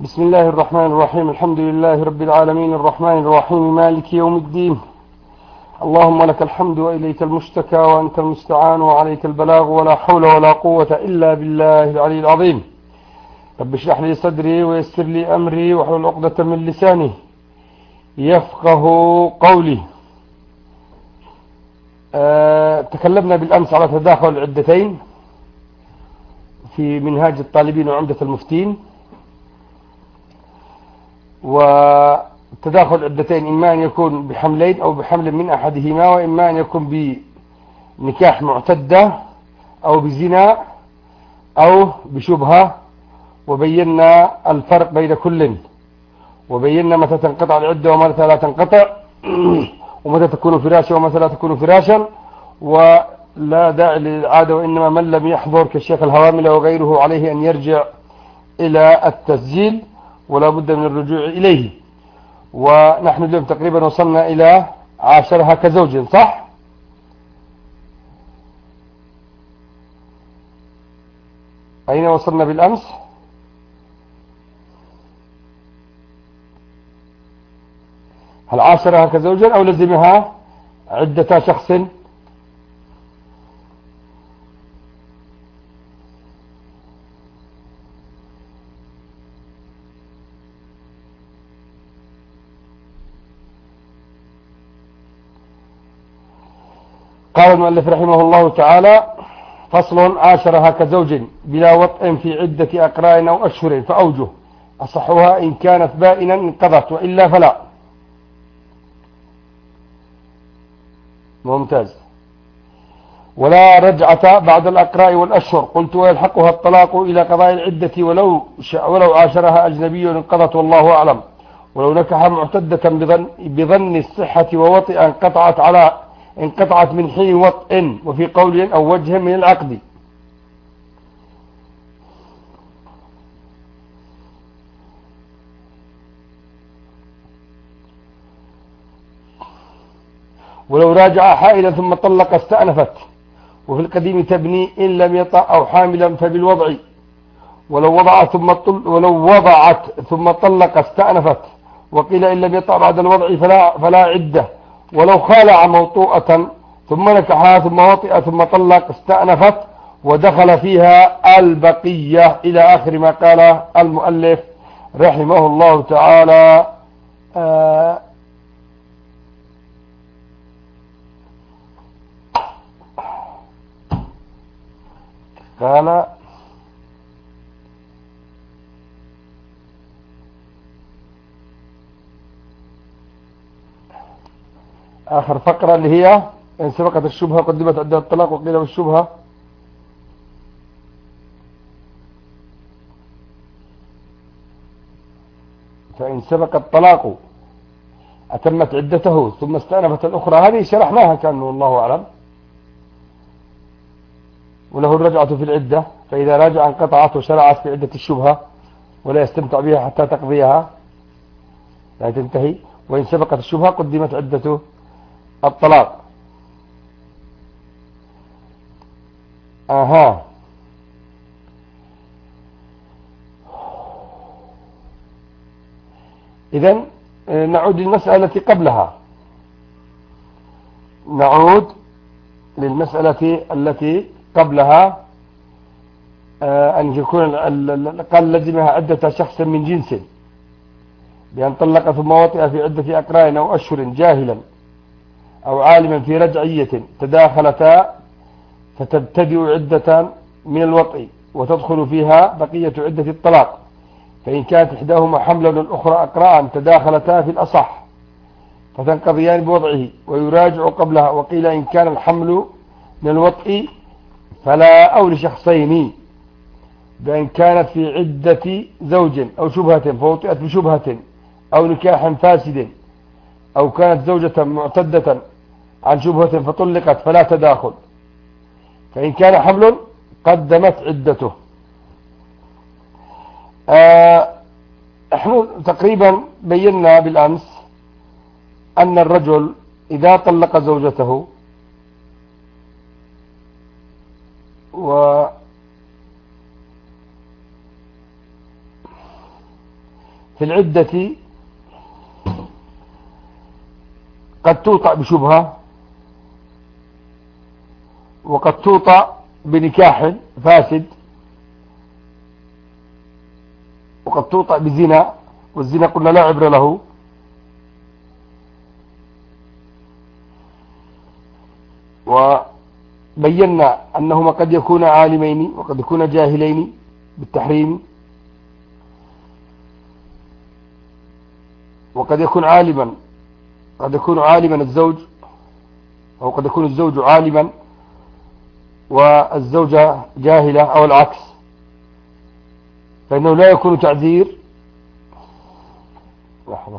بسم الله الرحمن الرحيم. الحمد لله رب العالمين الرحمن الرحيم مالك يوم الدين. اللهم لك الحمد وإليك المشتكى وأنت المستعان وعليك البلاغ ولا حول ولا قوة إلا بالله العلي العظيم. رب اشرح لي صدري ويسر لي أمري واحلل عقدة من لساني يفقه قولي. تكلمنا بالأمس على تداخل العدتين في منهاج الطالبين وعمدة المفتين، وتداخل العدتين إما أن يكون بحملين أو بحمل من أحدهما، وإما أن يكون بنكاح معتدة أو بزنا أو بشبهة، وبينا الفرق بين كل، وبينا متى تنقطع العدة ومتى لا تنقطع، ومتى تكون فراشا ومتى لا تكون فراشا، ولا داعي للعادة، وإنما من لم يحضر كالشيخ الهوامل وغيره عليه أن يرجع إلى التسجيل ولا بد من الرجوع إليه. ونحن اليوم تقريبا وصلنا إلى عاشرها كزوج، صح؟ أين وصلنا بالأمس؟ هل عاشرها كزوجا أو لزمها عدة شخص؟ قال المؤلف رحمه الله تعالى: فصل: عاشرها كزوج بلا وطء في عدة أقراء أو أشهر، فأوجه: أصحها إن كانت بائنا انقضت، وإلا فلا. ممتاز. ولا رجعة بعد الأقراء والأشهر. قلت: ويلحقها الطلاق إلى قضاء العدة ولو عاشرها أجنبي انقضت، والله أعلم. ولو نكح معتدة بظن الصحة ووطئا انقطعت من حين وطء، وفي قول أو وجه من العقد. ولو راجع حائلا ثم طلق استأنفت، وفي القديم تبني إن لم يطأ أو حاملا فبالوضع. ولو وضعت ثم طلق استأنفت، وقيل إن لم يطأ بعد الوضع فلا عدة. ولو خالع موطوءة ثم نكحها ثم وطئ ثم طلق استأنفت، ودخل فيها البقية، إلى آخر ما قال المؤلف رحمه الله تعالى. قال: آخر فقرة اللي هي: إن سبقت الشبهة قدمت عدة الطلاق، وقيل بالشبهة. فإن سبق الطلاق أتمت عدته ثم استأنفت الأخرى. هذه شرحناها كان والله أعلم. وله الرجعة في العدة، فإذا راجع انقطعت وشرعت في عدة الشبهة، ولا يستمتع بها حتى تقضيها لا تنتهي. وإن سبقت الشبهة قدمت عدة الطلاق. إذن نعود للمسألة التي قبلها. نعود للمسألة التي قبلها. أن يكون قال لزمها عدة شخص من جنس، بأن طلق ثم وطئ في عدة أقراء أو أشهر جاهلا أو عالما في رجعية تداخلتا، فتبتدئ عدة من الوطئ وتدخل فيها بقية عدة الطلاق. فإن كانت إحداهما حملا والأخرى أقراء تداخلتا في الأصح فتنقضيان بوضعه ويراجع قبلها. وقيل إن كان الحمل من الوطئ فلا، أو لشخصين، بأن كانت في عدة زوج أو شبهة فوطئت بشبهة أو نكاح فاسد، أو كانت زوجة معتدة عن شبهة فطلقت فلا تداخل. فإن كان حمل قدمت عدته. احنا تقريبا بينا بالأمس أن الرجل إذا طلق زوجته في العدة قد توطأ بشبهة، وقد توطأ بنكاح فاسد، وقد توطأ بزنا، والزنا قلنا لا عبر له. وبينا أنهما قد يكون عالمين وقد يكون جاهلين بالتحريم، وقد يكون عالما، قد يكون عالما الزوج، أو قد يكون الزوج عالما والزوجة جاهلة، أو العكس، فإنه لا يكون تعذير. لحظة.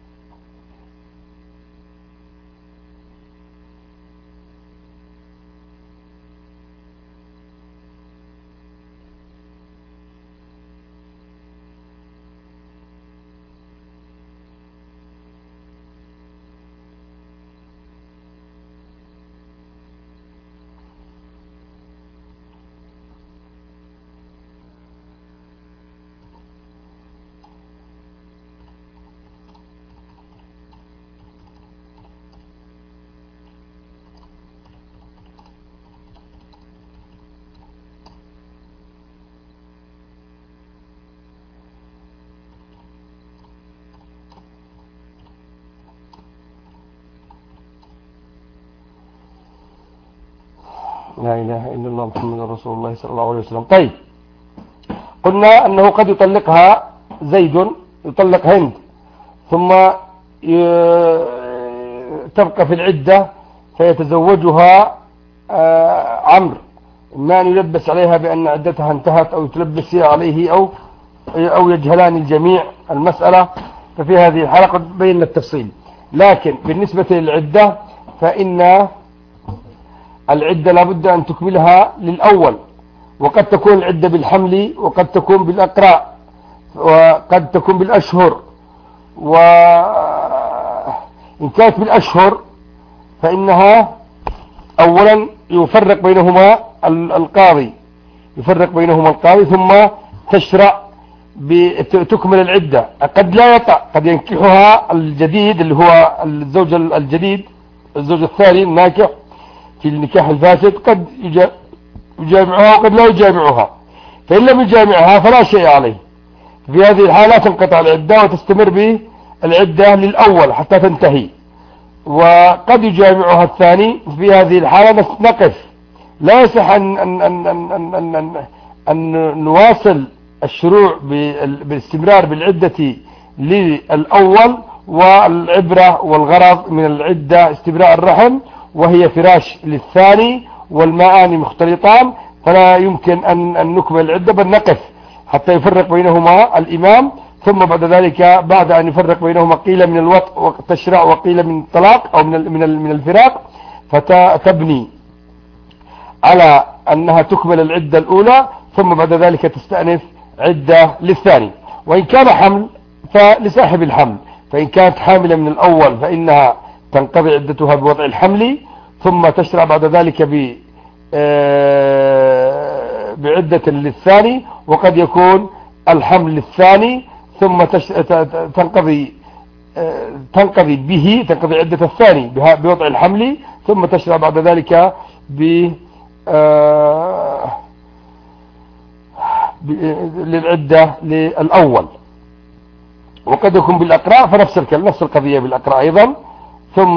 لا إله إلا الله محمد رسول الله صلى الله عليه وسلم. طيب، قلنا أنه قد يطلقها زيد، يطلق هند، ثم تبقى في العدة فيتزوجها عمرو، إما أن يلبس عليها بأن عدتها انتهت، أو يتلبس عليه، أو يجهلان الجميع المسألة. ففي هذه الحلقة بينا التفصيل. لكن بالنسبة للعدة فإن العدة لابد أن تكملها للأول، وقد تكون العدة بالحمل، وقد تكون بالأقراء، وقد تكون بالأشهر. وإن كانت بالأشهر فإنها أولا يفرق بينهما القاضي، ثم تشرع تكمل العدة. قد لا يطأ، قد ينكحها الجديد اللي هو الزوج الجديد، الزوج الثاني الناكح في النكاح الفاسد، قد يجامعها وقد لا يجامعها. فإن لم يجامعها فلا شيء عليه. في هذه الحالة تنقطع العدة وتستمر بالعدة للأول حتى تنتهي. وقد يجامعها الثاني، في هذه الحالة نقف. لا يصح أن نواصل الشروع بالاستمرار بالعدة للأول، والعبرة والغرض من العدة استبراء الرحم، وهي فراش للثاني، والماءان مختلطان، فلا يمكن أن نكمل العدة، بل نقف حتى يفرق بينهما الإمام. ثم بعد ذلك، بعد أن يفرق بينهما قيل من الوطء والتشرع وقيل من الطلاق أو من الفراق، فتبني على أنها تكمل العدة الأولى، ثم بعد ذلك تستأنف عدة للثاني. وإن كان حمل فلصاحب الحمل، فإن كانت حاملة من الأول فإنها تنقضي عدتها بوضع الحمل، ثم تشرع بعد ذلك بعدة للثاني. وقد يكون الحمل للثاني، ثم تنقضي عدة الثاني بوضع الحمل، ثم تشرع بعد ذلك للعدة للأول. وقد يكون بالأقراء فنفس القضية بالأقراء أيضا. ثم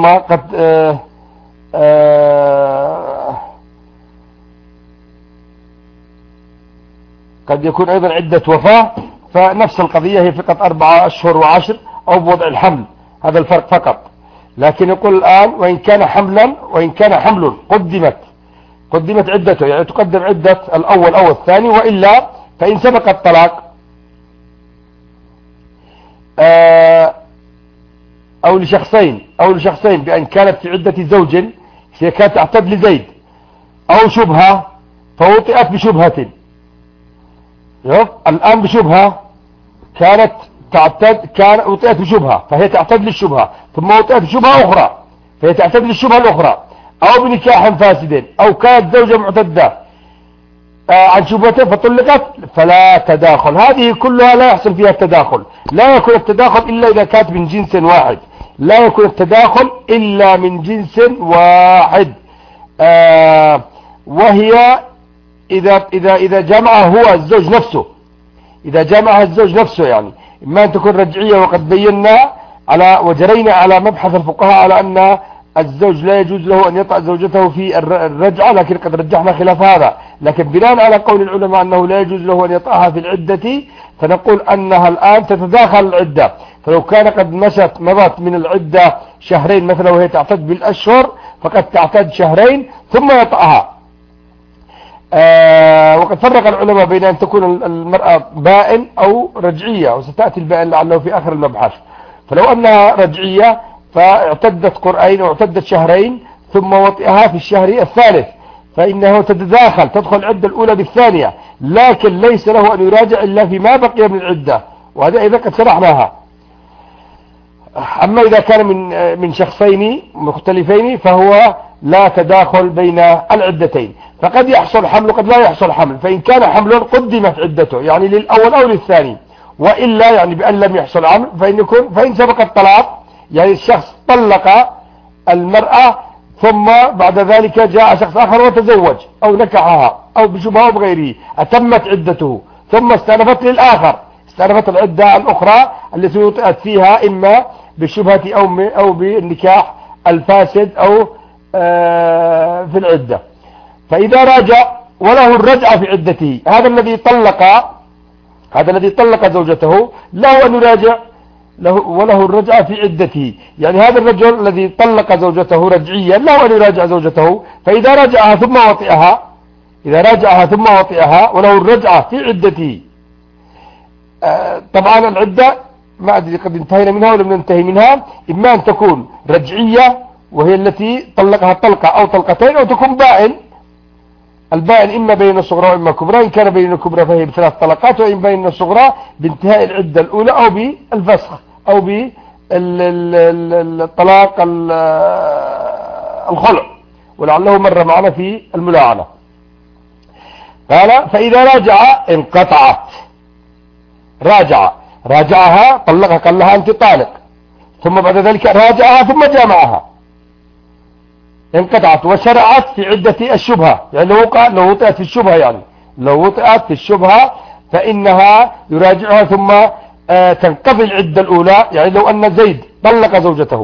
قد يكون أيضا عدة وفاة، فنفس القضية، هي فقط 4 أشهر و10، أو بوضع الحمل، هذا الفرق فقط. لكن يقول الآن وإن كان حمل قدمت عدته، يعني تقدم عدة الأول أو الثاني. وإلا فإن سبق الطلاق أو لشخصين بأن كانت في عدة زوج، هي كانت تعتد لزيد، أو شبهة فوطئت بشبهة. الآن بشبهة كانت وطئت بشبهة، فهي تعتد للشبهة، ثم وطئت بشبهة أخرى فهي تعتد للشبهة الأخرى. أو بنكاح فاسد، أو كانت زوجة معتدة عن شبهته فطلقت فلا تداخل. هذه كلها لا يحصل فيها التداخل، لا يكون التداخل إلا إذا كانت من جنس واحد، لا يكون التداخل إلا من جنس واحد. وهي إذا جمع هو الزوج نفسه، إذا جمع الزوج نفسه، يعني إما أن تكون رجعية، وقد بينا وجرينا على مبحث الفقهاء على أن الزوج لا يجوز له أن يطأ زوجته في الرجعة، لكن قد رجحنا خلاف هذا. لكن بناء على قول العلماء أنه لا يجوز له أن يطأها في العدة، فنقول أنها الآن تتداخل العدة. فلو كان قد مضت من العدة شهرين مثلا وهي تعتد بالأشهر، فقد تعتد شهرين ثم يطأها. وقد فرق العلماء بين أن تكون المرأة بائن أو رجعية، وستأتي البائن لعله في آخر المبحث. فلو أنها رجعية فاعتدت قرئين أو اعتدت شهرين ثم وطئها في الشهر الثالث، فإنه تتداخل، تدخل العدة الأولى بالثانية، لكن ليس له أن يراجع إلا فيما بقي من العدة، وهذا إذا قد شرحناها. أما إذا كان من شخصين مختلفين فهو لا تداخل بين العدتين، فقد يحصل حمل وقد لا يحصل حمل. فإن كان حمل قدمت عدته يعني للأول أو للثاني، وإلا يعني بأن لم يحصل حمل فإن سبق الطلاق، يعني الشخص طلق المرأة ثم بعد ذلك جاء شخص آخر وتزوج أو نكحها أو بشبهه أو بغيره، أتمت عدته ثم استأنفت للآخر، استأنفت العدة الأخرى التي وطئت فيها إما بالشبهة أو بالنكاح الفاسد أو في العدة. فإذا راجع وله الرجعة في عدته، هذا الذي طلق زوجته له أن يراجع وله الرجعة في عدته. يعني هذا الرجل الذي طلق زوجته رجعيا له أن يراجع زوجته، فإذا راجعها ثم وطئها وله الرجعة في عدته. طبعا العدة ما أدري قد انتهينا منها ولم ننتهي منها، إما أن تكون رجعية وهي التي طلقها طلقة أو طلقتين، أو تكون بائن. البائن إما بين الصغرى وإما كبرى، إن كان بين الكبرى فهي بثلاث طلقات، وإن بين الصغرى بانتهاء العدة الأولى أو بالفسخ أو بالطلاق الخلع، ولعله مر معنا في الملاعنة. قال فإذا راجع انقطعت، راجعها طلقها قال لها أنت طالق، ثم بعد ذلك راجعها ثم جامعها، انقطعت وشرعت في عدة الشبهة. يعني لو وطئت في الشبهة، يعني لو وطئت في الشبهة فإنها يراجعها ثم تنقضي العدة الأولى. يعني لو أن زيد طلق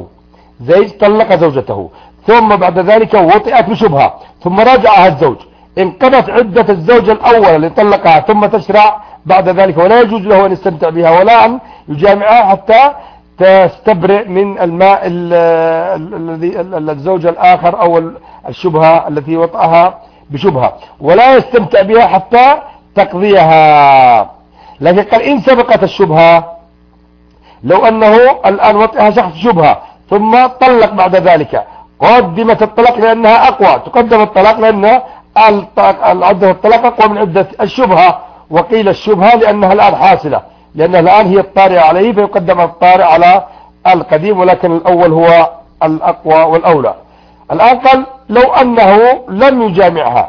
زوجته ثم بعد ذلك وطئت بشبهة ثم راجعها الزوج، انقضت عدة الزوج الأول اللي طلقها ثم تشرع بعد ذلك، ولا يجوز له أن يستمتع بها ولا أن يجامعها حتى تستبرئ من الماء الذي الزوج الآخر أو الشبهة التي وطأها بشبهة، ولا يستمتع بها حتى تقضيها. لكن قال إن سبقت الشبهة، لو أنه الآن وطئها شخص شبهة ثم طلق بعد ذلك، قدمت الطلاق لأنها أقوى، تقدم الطلاق لأن عدة الطلاق أقوى من عدة الشبهة، وقيل الشبهة لأنها الآن حاصلة، لأنها الآن هي الطارئة عليه فيقدم الطارئ على القديم، ولكن الأول هو الأقوى والأولى. الآن قال لو أنه لم يجامعها،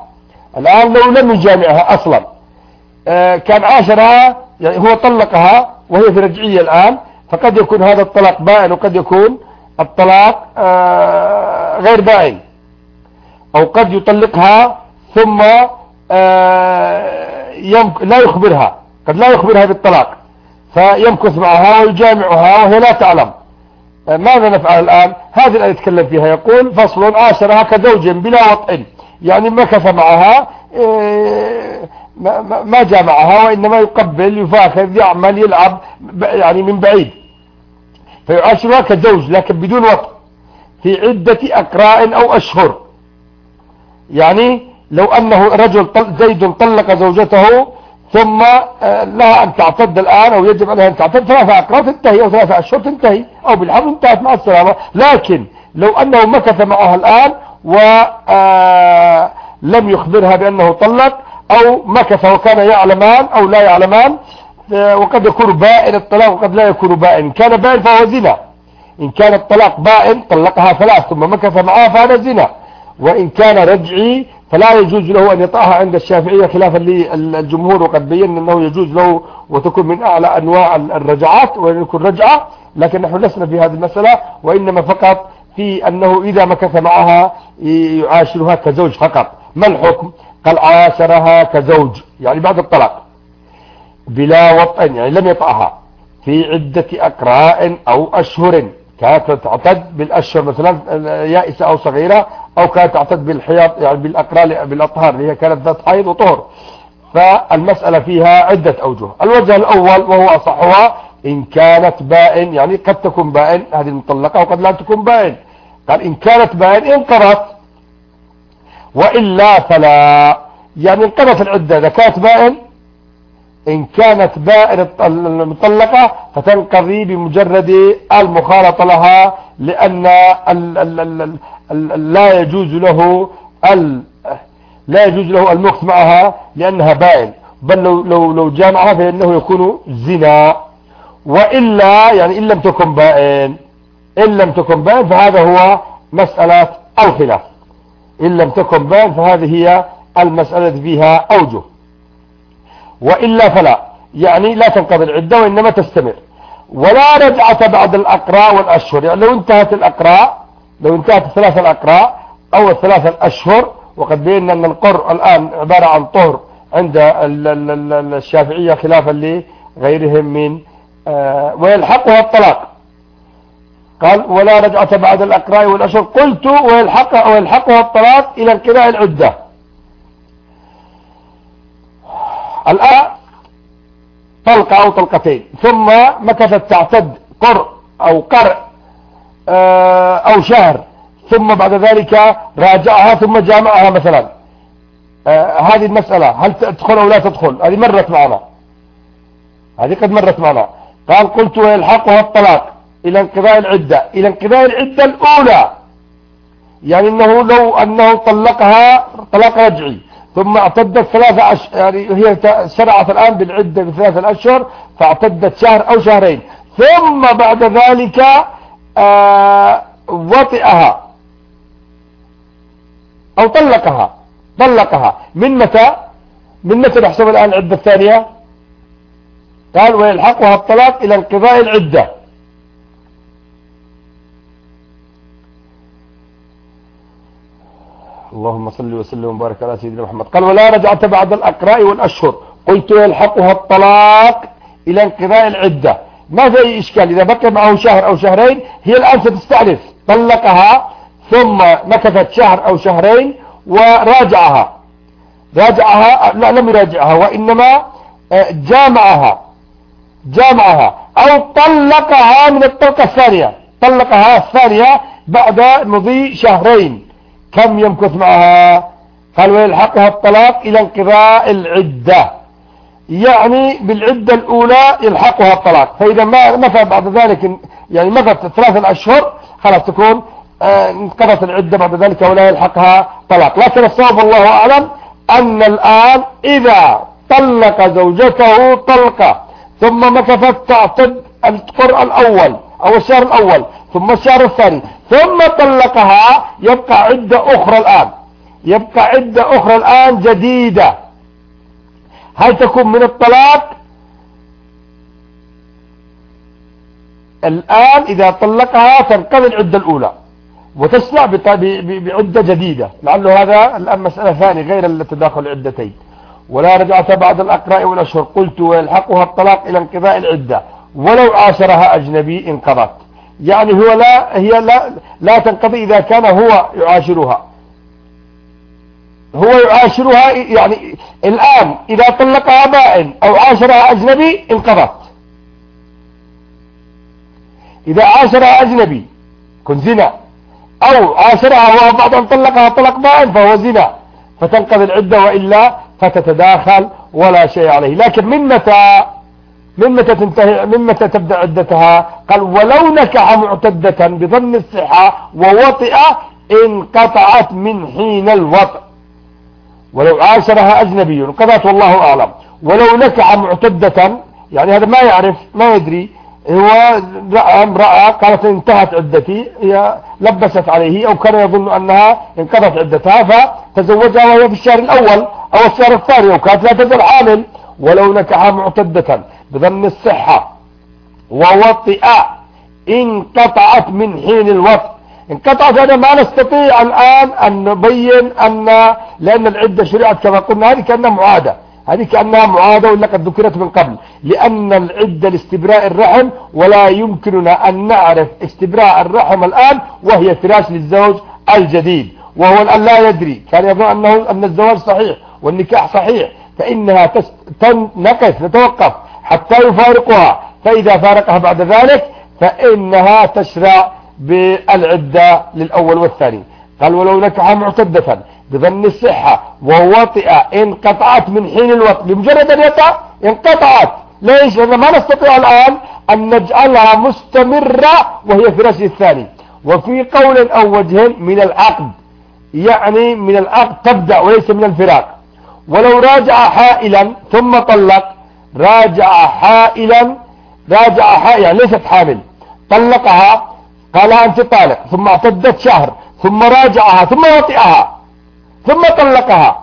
أصلا كان عاشرها، يعني هو طلقها وهي في رجعية الآن، فقد يكون هذا الطلاق بائن وقد يكون الطلاق غير بائن، أو قد يطلقها ثم لا يخبرها، قد لا يخبرها بالطلاق فيمكث معها ويجامعها وهي لا تعلم. ماذا نفعل الآن؟ هذه الآية يتكلم فيها، يقول فصل عاشرها كزوج بلا وطئ، يعني مكث معها ما جامعها، وإنما يقبل يفاخر يعمل يلعب يعني من بعيد، فيعاشرها كزوج لكن بدون وطئ في عدة أقراء أو أشهر. يعني لو أنه رجل زيد طلق زوجته ثم لها أن تعتد الآن، أو يجب عليها أن تعتد 3 أقراء تنتهي، أو 3 أشهر تنتهي، أو بالحمل انتهت مع السلامة. لكن لو أنه مكث معها الآن ولم يخبرها بأنه طلق، أو مكث وكان يعلمان أو لا يعلمان، وقد يكون بائن الطلاق وقد لا يكون بائن. إن كان بائن فهو زنا، إن كان الطلاق بائن طلقها 3 ثم مكث معها فهذا زنا، وإن كان رجعي فلا يجوز له أن يطأها عند الشافعية خلافا للجمهور، وقد بينا أنه يجوز له وتكون من أعلى أنواع الرجعات وأن يكون رجعة، لكن نحن لسنا في هذه المسألة، وإنما فقط في أنه إذا مكث معها يعاشرها كزوج فقط. ما الحكم؟ قال عاشرها كزوج يعني بعد الطلاق بلا وطء، يعني لم يطأها في عدة أقراء أو أشهر، كانت تعتد بالأشهر مثلا يائسة أو صغيرة، أو كانت تعتد بالحياض يعني بالأقراء بالأطهار اللي هي كانت ذات حيض وطهر. فالمسألة فيها عدة أوجه. الوجه الأول وهو أصحها إن كانت بائن، يعني قد تكون بائن هذه المطلقة وقد لا تكون بائن. قال إن كانت بائن انقضت، وإلا فلا، يعني انقضت العدة إذا كانت بائن. إن كانت بائن المطلقة فتنقضي بمجرد المخالطة لها، لأن لا يجوز له المكث معها لأنها بائن، بل لو جامعها فإنه يكون زنا. وإلا يعني إن لم تكن بائن فهذا هو مسألة الخلاف. إن لم تكن بائن فهذه هي المسألة فيها أوجه. وإلا فلا، يعني لا تنقضي العدة وإنما تستمر. ولا رجعة بعد الأقراء والأشهر، يعني لو انتهت الثلاث الأقراء أو الثلاث الأشهر، وقد بينا أن القر الآن عبارة عن طهر عند الشافعية خلافا لغيرهم من ويلحقها الطلاق. قال ولا رجعة بعد الأقراء والأشهر، قلت ويلحقها الطلاق إلى انقضاء العدة. الآن طلقة أو طلقتين ثم مكثت تعتد قرء أو قرء أو شهر، ثم بعد ذلك راجعها ثم جامعها مثلا، هذه المسألة هل تدخل أو لا تدخل؟ هذه مرت معنا، هذه قد مرت معنا. قال قلت ويلحقها الطلاق إلى انقضاء العدة الأولى، يعني لو أنه طلقها طلاق رجعي ثم اعتدت 3 أشهر، يعني هي شرعت الآن بالعدة ب3 أشهر، فاعتدت شهر أو شهرين، ثم بعد ذلك وطئها أو طلقها من متى نحسب الآن العدة الثانية؟ قال ويلحقها الطلاق إلى انقضاء العدة. اللهم صل وسلم وبارك على سيدنا محمد. قال ولا رجعة بعد الأقراء والأشهر، قلت يلحقها الطلاق إلى انقضاء العدة. ما في أي إشكال إذا بقي معه شهر أو شهرين، هي الآن ستستأنف، طلقها ثم مكثت شهر أو شهرين وراجعها، لا لم يراجعها وإنما جامعها أو طلقها من الطلقة الثانية بعد مضي شهرين. كم يمكث معها؟ قال ويلحقها الطلاق إلى انقضاء العدة، يعني بالعدة الأولى يلحقها الطلاق. فإذا ما مضى بعد ذلك، يعني مضت 3 أشهر، خلاص تكون انقضت العدة بعد ذلك ولا يلحقها طلاق. لكن الصواب والله أعلم أن الآن إذا طلق زوجته طلقة ثم مكثت تعتد القرء الأول أو الشهر الأول ثم الشهر الثاني ثم طلقها، يبقى عدة أخرى الآن جديدة. هل تكون من الطلاق؟ الآن إذا طلقها تنقضي العدة الأولى وتسمع بعدة جديدة، لعله هذا الآن مسألة ثانية غير التداخل العدتين. ولا رجعة بعد الأقراء والأشهر، قلت ويلحقها الطلاق إلى انقضاء العدة ولو عاشرها أجنبي انقضت. يعني هي لا تنقضي إذا كان هو يعاشرها، يعني الآن إذا طلقها بائن أو عاشرها أجنبي انقضت. إذا عاشرها أجنبي كن زنا، أو عاشرها وهو بعد أن طلقها طلق بائن فهو زنا، فتنقضي العدة، وإلا فتتداخل ولا شيء عليه. لكن من متى تبدأ عدتها؟ قال ولو نكح معتدة بظن الصحة ووطئ انقطعت من حين الوطئ. ولو عاشرها أجنبي انقضت والله أعلم. ولو نكح معتدة، يعني هذا ما يعرف ما يدري، هو امرأة قالت انتهت عدتي، هي لبست عليه أو كان يظن أنها انقضت عدتها فتزوجها وهي في الشهر الأول أو الشهر الثاني، وكانت لا تزال حامل. ولو نكح معتدة بظن الصحة ووطئ انقطعت من حين الوطء. انقطعت هذا ما نستطيع الآن أن نبين لأن العدة شرعت كما قلنا هذه كأنها معادة، ولا قد ذكرت من قبل، لأن العدة لاستبراء الرحم، ولا يمكننا أن نعرف استبراء الرحم الآن وهي فراش للزوج الجديد، وهو الآن لا يدري، كان يظن أن الزواج صحيح والنكاح صحيح، فإنها نتوقف حتى يفارقها، فإذا فارقها بعد ذلك فإنها تشرع بالعدة للأول والثاني. قال ولو نكح معتدة بظن الصحة ووطئ انقطعت من حين الوطء، بمجرد أن يطأ انقطعت. ليش؟ لأن ما نستطيع الآن أن نجعلها مستمرة وهي فراش الثاني. وفي قول أو وجه من العقد، يعني من العقد تبدأ وليس من الفراق. ولو راجع حائلا ثم طلق، راجع حائلا يعني ليست حامل، طلقها قال أنت طالق، ثم اعتدت شهر، ثم راجعها، ثم وطئها، ثم طلقها،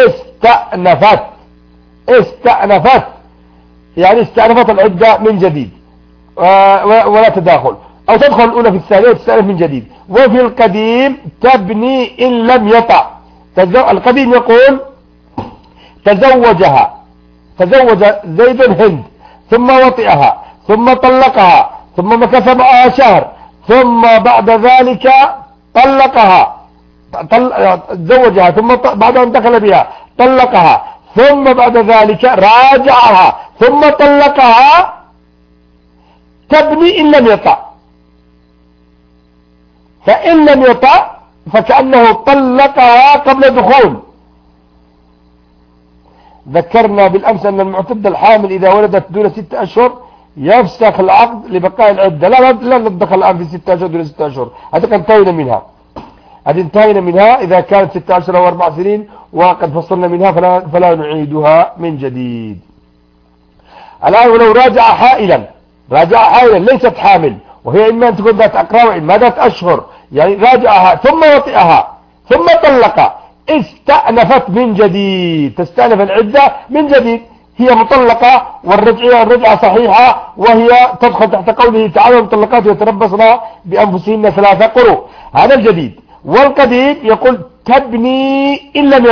استأنفت يعني استأنفت العدة من جديد ولا تداخل، أو تدخل الأولى في الثانية وتستأنف من جديد. وفي القديم تبني إن لم يطأ. القديم يقول تزوج زيد هند ثم وطئها ثم طلقها ثم مكث معها شهر، ثم بعد ذلك طلقها، تزوجها، ثم بعد أن دخل بها طلقها، ثم بعد ذلك راجعها ثم طلقها، تبني إن لم يطأ. فإن لم يطأ فكأنه طلقها قبل دخول. ذكرنا بالأمس أن المعتدة الحامل إذا ولدت دون 6 أشهر يفسخ العقد لبقاء العدة. لا ندخل الآن في 6 أشهر دون 6 أشهر، هذا انتهينا منها. إذا كانت 6 أشهر أو 4 سنين وقد فصلنا منها فلا نعيدها من جديد. الآن ولو راجع حائلا ليست حامل، وهي إما أن تكون ذات أقرار وإما ذات أشهر، يعني راجعها ثم وطئها ثم طلق، استأنفت من جديد، تستأنف العدة من جديد، هي مطلقة والرجعة صحيحة، وهي تدخل تحت قوله تعالى المطلقات يتربصن بأنفسهن 3 قروء. هذا الجديد. والقديم يقول تبني إن لم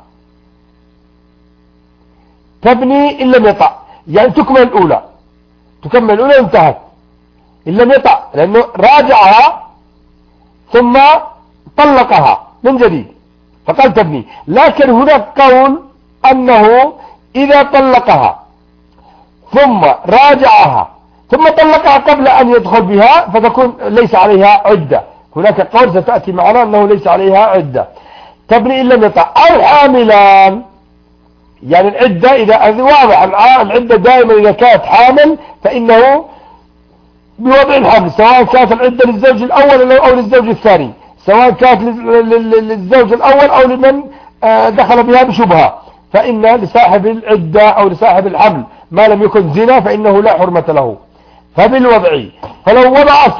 يطأ، يعني تكمل الأولى انتهت إن لم يطأ، لأنه راجعها ثم طلقها من جديد فقال تبني. لكن هناك قول أنه إذا طلقها ثم راجعها ثم طلقها قبل أن يدخل بها فتكون ليس عليها عدة. هناك قول ستأتي معنا أنه ليس عليها عدة. تبني إن لم يطأ. أو حاملان، يعني العدة إذا واضح العدة دائما إذا كانت حامل فإنه بوضع الحمل، سواء كانت العدة للزوج الأول أو للزوج الثاني، سواء كانت للزوج الأول أو لمن دخل بها بشبهة، فإن لصاحب العدة أو لصاحب الحمل ما لم يكن زنا فإنه لا حرمة له. فبالوضع، فلو وضعت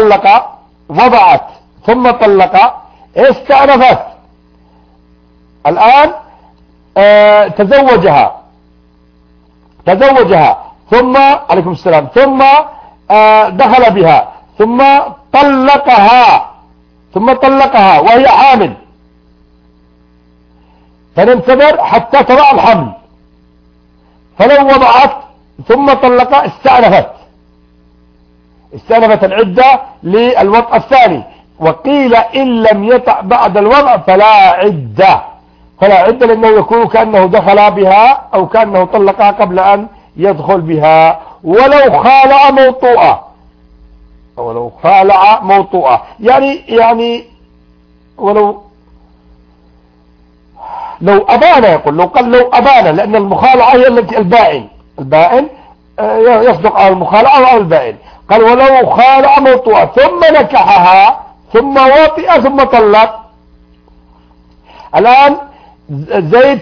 ثم طلق استأنفت. الآن تزوجها ثم عليكم السلام ثم دخل بها ثم طلقها وهي حامل، فننتظر حتى تضع الحمل. فلو وضعت ثم طلق استأنفت العدة للوضع الثاني. وقيل إن لم يطأ بعد الوضع فلا عدة لأنه يكون كأنه دخل بها أو كأنه طلقها قبل أن يدخل بها. ولو خالع موطوءة يعني ولو أبان، يقول لو أبان، لأن المخالعة هي التي البائن يصدق على المخالعة أو البائن. قال ولو خالع موطوءة ثم نكحها ثم وطئ ثم طلق. الآن زيد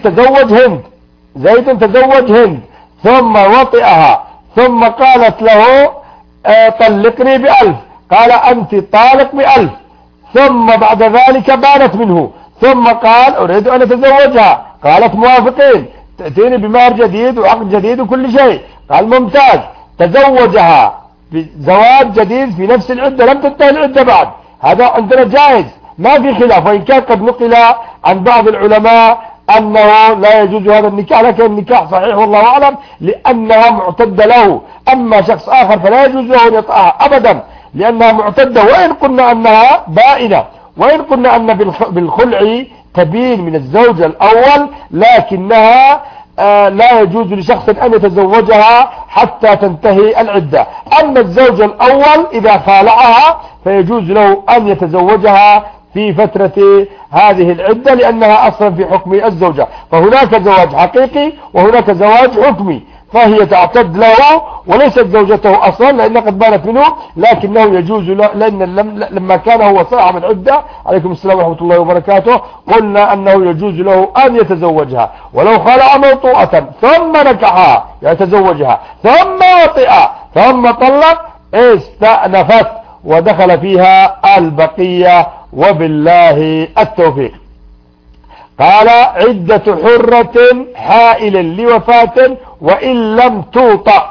تزوج هند ثم وطئها ثم قالت له طلقني ب1000، قال أنت طالق ب1000، ثم بعد ذلك بانت منه، ثم قال أريد أن أتزوجها، قالت موافقين، تأتيني بمهر جديد وعقد جديد وكل شيء، قال ممتاز، تزوجها بزواج جديد في نفس العدة، لم تنتهي العدة بعد، هذا عندنا جائز ما في خلاف، وإن كان قد نقل عن بعض العلماء أنه لا يجوز هذا النكاح، لكن النكاح صحيح والله أعلم لأنها معتدة له، أما شخص آخر فلا يجوز له أن يطأها أبدا لأنها معتدة، وإن قلنا أنها بائنة، وإن قلنا أن بالخلع تبين من الزوج الأول، لكنها لا يجوز لشخص أن يتزوجها حتى تنتهي العدة. أما الزوج الأول إذا خالعها فيجوز له أن يتزوجها في فترة هذه العدة، لأنها أصلا في حكم الزوجة، فهناك زواج حقيقي وهناك زواج حكمي، فهي تعتد له وليست زوجته أصلا لأنها قد بانت منه، لكنه يجوز له، لأن لما كان هو صاحب العدة عليكم السلام ورحمة الله وبركاته قلنا أنه يجوز له أن يتزوجها، ولو خلع موطوءة ثم نكحها يتزوجها ثم وطئ ثم طلق استأنفت ودخل فيها البقية، وبالله التوفيق. قال عدة حرة حائل لوفاة وإن لم توطأ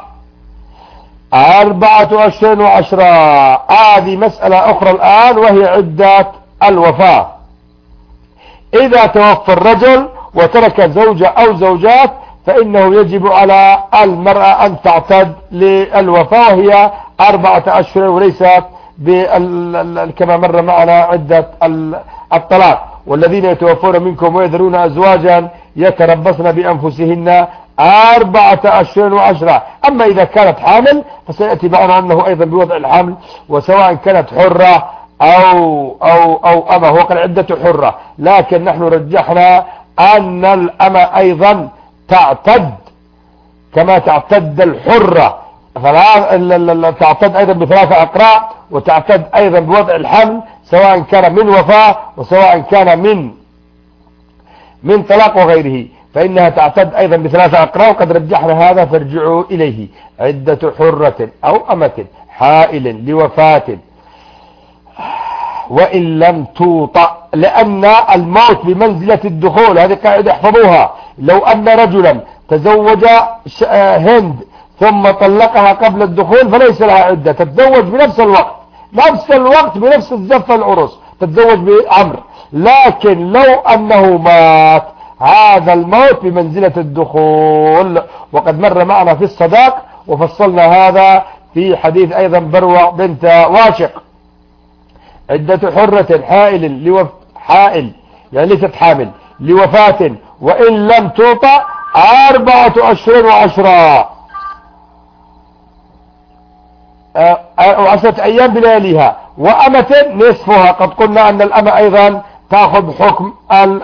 4 أشهر و10. هذه مسألة أخرى الآن وهي عدة الوفاة. إذا توفى الرجل وترك زوجة أو زوجات فإنه يجب على المرأة أن تعتد للوفاة، وهي 4 أشهر وليست كما مر معنا عدة الطلاق. والذين يتوفون منكم ويذرون أزواجا يتربصن بأنفسهن 4 أشهر و10. أما إذا كانت حامل فسيأتي معنا أنه أيضا بوضع الحمل، وسواء كانت حرة أو أما، هو قال عدة حرة، لكن نحن رجحنا أن الأما أيضا تعتد كما تعتد الحرة، تعتد أيضا ب3 أقراء، وتعتد أيضا بوضع الحمل سواء كان من وفاة وسواء كان من طلاق وغيره، فإنها تعتد أيضا ب3 أقراء، وقد رجحنا هذا فارجعوا إليه. عدة حرة أو أمة حائل لوفاة وإن لم توطأ، لأن الموت بمنزلة الدخول، هذه قاعدة احفظوها. لو أن رجلا تزوج هند ثم طلقها قبل الدخول فليس لها عدة، تتزوج بنفس الوقت بنفس الزفة العرس تتزوج بعمر، لكن لو أنه مات هذا الموت بمنزلة الدخول، وقد مر معنا في الصداق وفصلنا هذا في حديث أيضا بروع بنت واشق. عدة حرة حائل يعني ليست حامل لوفاة وإن لم توطأ 4 أشهر و10 و10 أيام بلياليها، وأمة نصفها. قد قلنا أن الأمة أيضا تأخذ حكم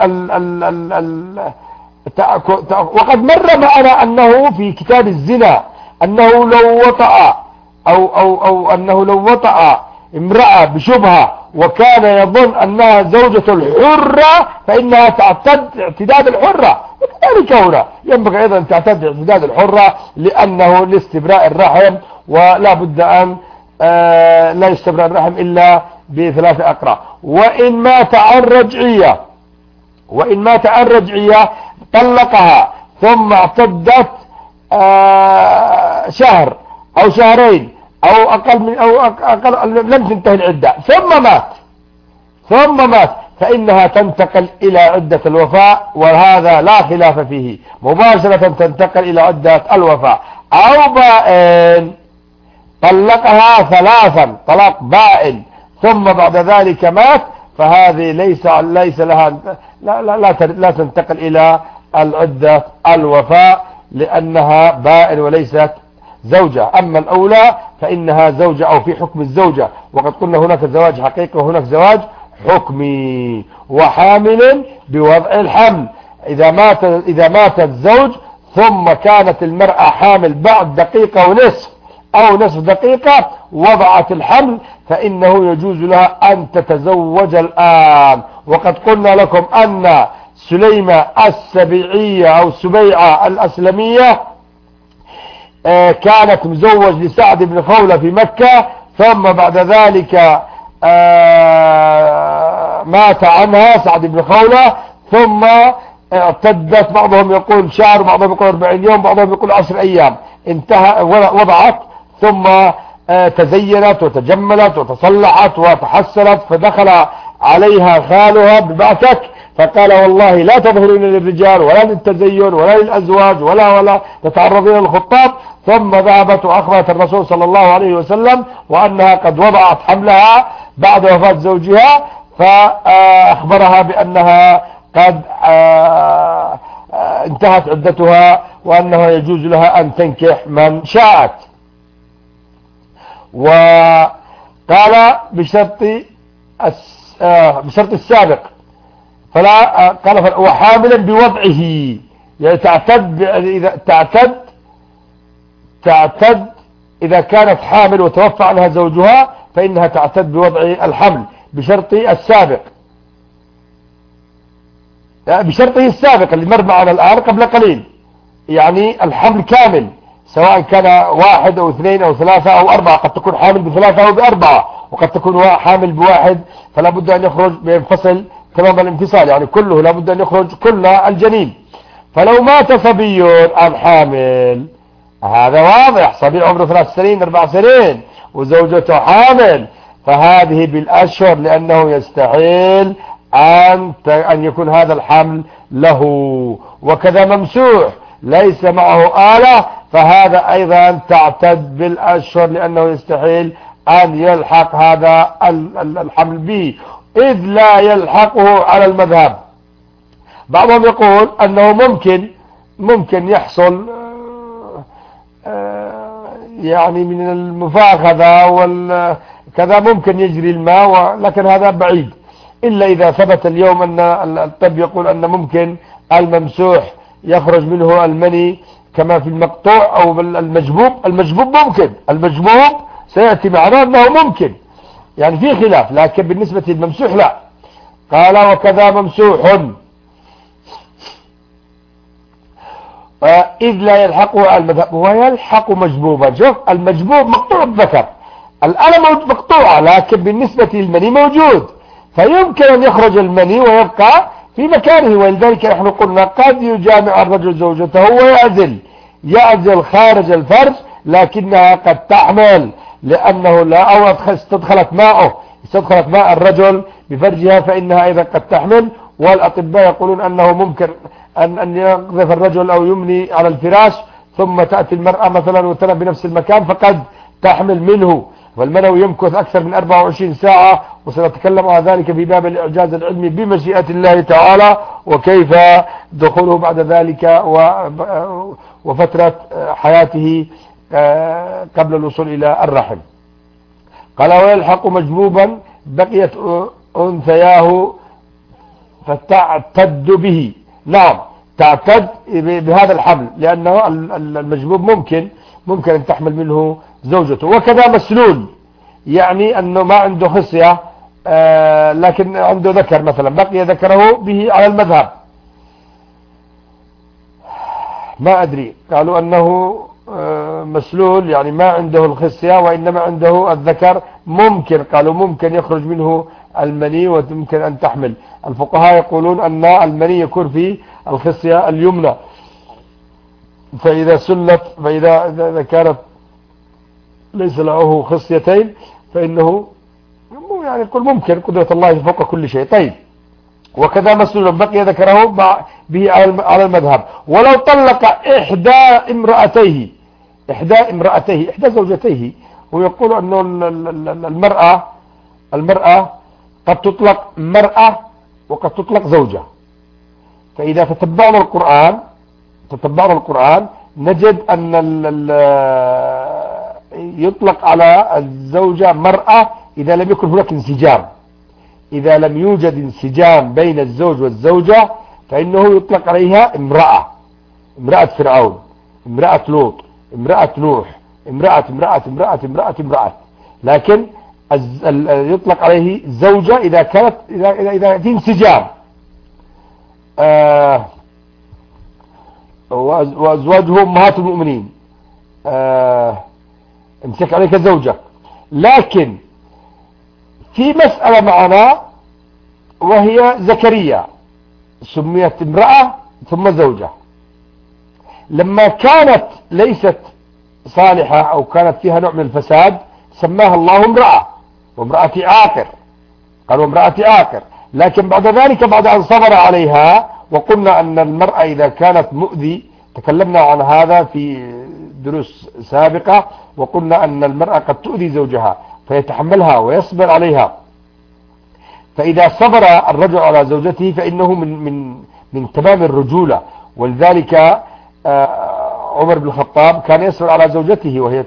وقد مر معنا أنه في كتاب الزنا أنه لو وطأ أو أنه لو وطأ امرأة بشبهة وكان يظن أنها زوجة الحرة فإنها تعتد اعتداد الحرة، وكذلك هنا ينبغي أيضا أن تعتد اعتداد الحرة لأنه لاستبراء الرحم، ولا بد أن لا يستبرأ الرحم إلا ب3 أقراء. وإن مات عن رجعية طلقها ثم اعتدت شهر أو شهرين أو أقل لم تنتهي العدة ثم مات فإنها تنتقل إلى عدة الوفاء، وهذا لا خلاف فيه، مباشرة تنتقل إلى عدة الوفاء. أو بائن طلقها 3 طلاق بائن ثم بعد ذلك مات، فهذه ليس لها لا تنتقل إلى العدة الوفاء لأنها بائن وليست زوجة. أما الأولى فإنها زوجة أو في حكم الزوجة، وقد قلنا هناك زواج حقيقي وهناك زواج حكمي. وحامل بوضع الحمل، إذا مات الزوج ثم كانت المرأة حامل بعد دقيقة ونصف أو نصف دقيقة وضعت الحمل فإنه يجوز لها أن تتزوج الآن. وقد قلنا لكم أن سليمة السبيعية أو السبيعة الأسلمية كانت مزوج لسعد بن خولة في مكة، ثم بعد ذلك مات عنها سعد بن خولة، ثم اعتدت، بعضهم يقول شهر، بعضهم يقول 40 يوم، بعضهم يقول 10 أيام، انتهى وضعت، ثم تزينت وتجملت وتصلحت وتحسنت، فدخل عليها خالها ببعثك فقال والله لا تظهرين للرجال ولا للتزين ولا للأزواج ولا تتعرضين للخطاب. ثم ذهبت وأخبرت الرسول صلى الله عليه وسلم وأنها قد وضعت حملها بعد وفاة زوجها، فأخبرها بأنها قد انتهت عدتها وأنه يجوز لها أن تنكح من شاءت. وقال بشرط السابق، فلا قال وحاملا بوضعه، يعني تعتد إذا كانت حامل وتوفى عنها زوجها فإنها تعتد بوضع الحمل بشرط السابق، بشرطه السابق اللي مر معنا الآن قبل قليل، يعني الحمل كامل، سواء كان 1 أو 2 أو 3 أو 4، قد تكون حامل ب3 أو ب4، وقد تكون حامل ب1، فلا بد أن يخرج بينفصل تمام الانفصال، يعني كله لا بد أن يخرج كل الجنين. فلو مات صبي عن حامل، هذا واضح، صبي عمره 3 سنين 4 سنين وزوجته حامل، فهذه بالأشهر، لأنه يستحيل أن يكون هذا الحمل له. وكذا ممسوح ليس معه آلة، فهذا أيضا تعتد بالأشهر، لأنه يستحيل أن يلحق هذا الحمل به، إذ لا يلحقه على المذهب. بعضهم يقول أنه ممكن يحصل يعني من المفاخذة كذا ممكن يجري الماء، لكن هذا بعيد، إلا إذا ثبت اليوم أن الطب يقول أن ممكن الممسوح يخرج منه المني كما في المقطوع أو المجبوب. ممكن، المجبوب سيأتي معنا أنه ممكن، يعني في خلاف، لكن بالنسبة للممسوح لا. قال وكذا ممسوح إذ لا يلحقه المذهب، ويلحق مجبوبا. شوف، المجبوب مقطوع الذكر، الألم مقطوعة، لكن بالنسبة للمني موجود، فيمكن أن يخرج المني ويبقى في مكانه. ولذلك نحن قلنا قد يجامع الرجل زوجته ويعزل خارج الفرج، لكنها قد تحمل، لأنه لا أو استدخلت ماء الرجل بفرجها، فإنها أيضا قد تحمل. والأطباء يقولون أنه ممكن أن يقذف الرجل أو يمني على الفراش، ثم تأتي المرأة مثلا وتنام بنفس المكان فقد تحمل منه، والمنوي يمكث أكثر من 24 ساعة، وسنتكلم عن ذلك في باب الإعجاز العلمي بمشيئة الله تعالى، وكيف دخوله بعد ذلك وفترة حياته قبل الوصول إلى الرحم. قال ويلحق مجبوبا بقيت أنثياه فتعتد به. نعم، تعتد بهذا الحمل، لأنه المجبوب ممكن أن تحمل منه زوجته. وكذا مسلول، يعني أنه ما عنده خصية لكن عنده ذكر مثلا، بقي ذكره به على المذهب، ما أدري، قالوا أنه مسلول، يعني ما عنده الخصية وإنما عنده الذكر، قالوا ممكن يخرج منه المني وممكن أن تحمل. الفقهاء يقولون أن المني يكون في الخصية اليمنى، فإذا كانت ليس له خصيتين فإنه يعني يقول ممكن، قدرة الله فوق كل شيء. طيب، وكذا مسلول بقي ذكره به على المذهب. ولو طلق إحدى زوجتيه، ويقول أنه المرأة قد تطلق مرأة وقد تطلق زوجة. فإذا تتبعنا القرآن نجد أن يطلق على الزوجة مرأة إذا لم يكن هناك انسجام، إذا لم يوجد انسجام بين الزوج والزوجة فإنه يطلق عليها امرأة فرعون، امرأة لوط، امرأة نوح، امرأة. لكن يطلق عليه زوجة إذا كانت إذا في انسجام. وأزواجه أمهات المؤمنين، امسك عليك زوجك. لكن في مسألة معنا وهي زكريا، سميت امرأة ثم زوجة. لما كانت ليست صالحة أو كانت فيها نوع من الفساد سماها الله امرأة، وامرأة عاقر، قالوا امرأة عاقر. لكن بعد ذلك بعد أن صبر عليها، وقلنا أن المرأة إذا كانت مؤذي، تكلمنا عن هذا في دروس سابقة، وقلنا أن المرأة قد تؤذي زوجها فيتحملها ويصبر عليها. فإذا صبر الرجل على زوجته فإنه من تمام الرجولة. ولذلك عمر بن الخطاب كان يصبر على زوجته وهي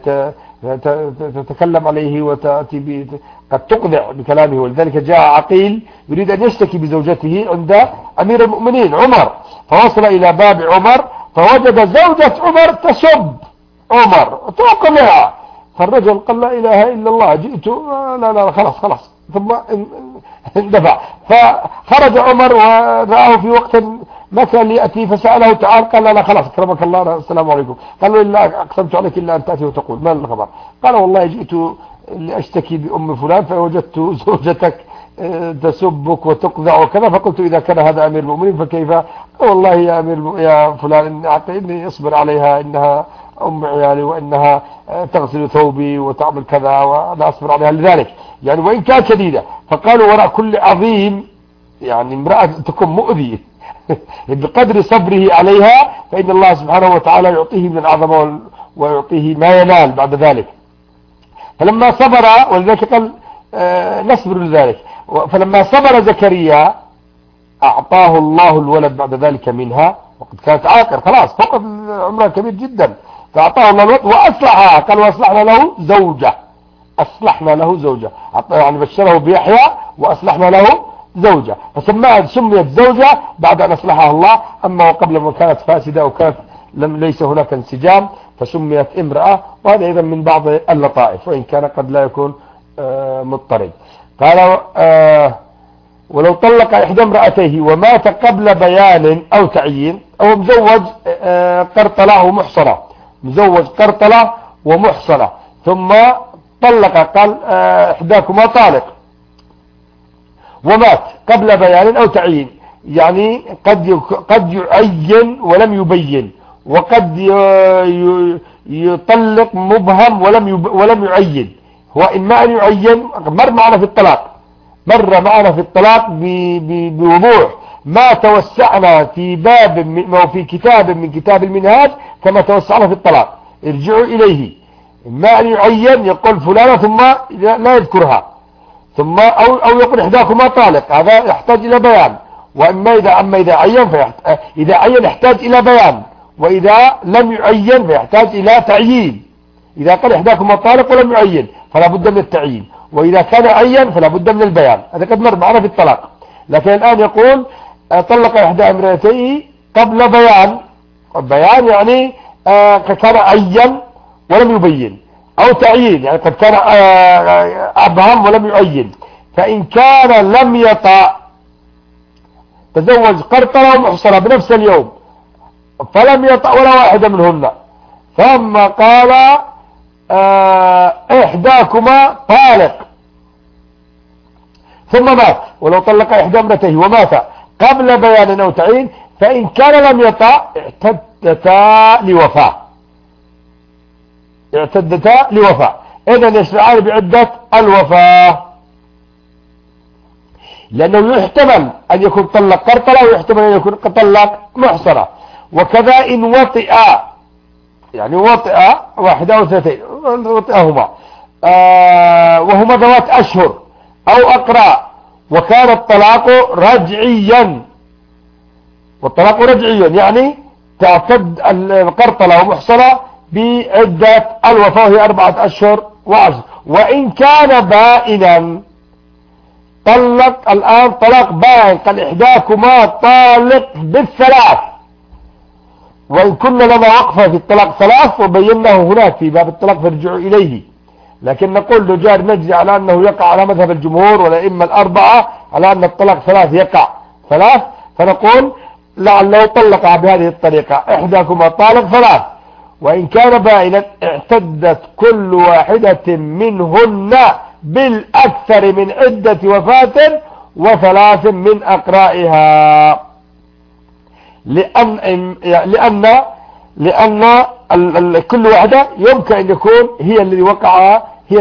تتكلم عليه وتأتي قد تقنع بكلامه. ولذلك جاء عقيل يريد أن يشتكي بزوجته عند أمير المؤمنين عمر، فوصل إلى باب عمر فوجد زوجة عمر تسب عمر تقنع. فالرجل قال لا إله إلا الله، جئت لا خلاص، ثم اندفع. فخرج عمر ورآه في وقت ما كان ليأتي، فسأله تعال، قال لا خلاص اكرمك الله السلام عليكم. قال له إلا أقسمت عليك إلا أن تأتي وتقول ما الخبر؟ قال والله جئت لأشتكي بأم فلان فوجدت زوجتك تسبك وتقذع وكذا، فقلت إذا كان هذا أمير المؤمنين فكيف؟ والله يا فلان إني أصبر عليها، إنها أم عيالي وإنها تغسل ثوبي وتعمل كذا وأنا أصبر عليها لذلك، يعني وإن كانت شديدة. فقالوا وراء كل عظيم يعني امرأة تكون مؤذية بقدر صبره عليها فإن الله سبحانه وتعالى يعطيه من العظمة ويعطيه ما ينال بعد ذلك. فلما صبر، ولذلك قال نصبر لذلك، فلما صبر زكريا أعطاه الله الولد بعد ذلك منها، وقد كانت عاقر خلاص فقط عمرها كبير جدا، فأعطاه الله الولد وأصلحها. قال وأصلحنا له زوجة، أصلحنا له زوجة، يعني بشره بيحيى وأصلحنا له زوجة، سميت زوجة بعد أن أصلحها الله. أما وقبل ما كانت فاسدة وكانت ليس هناك انسجام فسميت امرأة. وهذا أيضا من بعض اللطائف وإن كان قد لا يكون مضطرد. قال ولو طلق إحدى امرأتيه ومات قبل بيان أو تعيين، أو مزوج قرطلة ومحصنة، مزوج قرطلة ومحصنة ثم طلق، قال إحداكما طالق، ومات قبل بيان أو تعيين، يعني قد يعين ولم يبين، وقد يطلق مبهم ولم يعين. هو إما أن يعين، مر معنا في الطلاق بوضوح، ما توسعنا في باب في كتاب من كتاب المنهاج كما توسعنا في الطلاق، ارجعوا إليه. إما أن يعين يقول فلانة ثم لا يذكرها، ثم أو يقول إحداكما طالق، هذا يحتاج إلى بيان. وإما إذا عين إذا عين يحتاج إلى بيان، وإذا لم يعين فيحتاج إلى تعيين. إذا قال إحداكما طالق ولم يعين فلا بد من التعيين، وإذا كان عين فلا بد من البيان. هذا قد مر معنا في الطلاق. لكن الآن يقول طلق إحدى امرأتيه قبل بيان يعني كان عين ولم يبين، أو تعيين يعني قد كان أبهم ولم يعين. فإن كان لم يطأ، تزوج قرطرة ومحصنة بنفس اليوم فلم يطأ ولا واحدة منهن، ثم قال إحداكما طالق ثم مات، ولو طلق إحدى امرأتيه ومات قبل بيان أو تعيين فإن كان لم يطأ اعتدتا لوفاة. إذن يشرعان بعدة الوفاة، لأنه يحتمل أن يكون طلق قرطلة ويحتمل أن يكون طلق محصنة. وكذا إن وطئ، يعني وطئ واحدة أو اثنتين، وطئهما وهما ذوات أشهر أو أقرأ، وكان الطلاق رجعيا، والطلاق رجعيا يعني تعتد القرطلة ومحصنة بعدة الوفاة هي 4 أشهر وعشر. وإن كان بائنا، طلق الآن طلاق بائن، قال إحداكما طالق بالثلاث. وإن كنا لنا وقفة في الطلاق 3 وبيناه هناك في باب الطلاق فارجعوا إليه، لكن نقول رجال نجزي على أنه يقع على مذهب الجمهور والأئمة الأربعة على أن الطلاق 3 يقع 3، فنقول لعله طلق بهذه الطريقة إحداكما طالق 3. وإن كان بائنا اعتدت كل واحدة منهن بالأكثر من عدة وفاة وثلاث من أقرائها، لأن كل واحدة يمكن أن يكون هي التي وقع، هي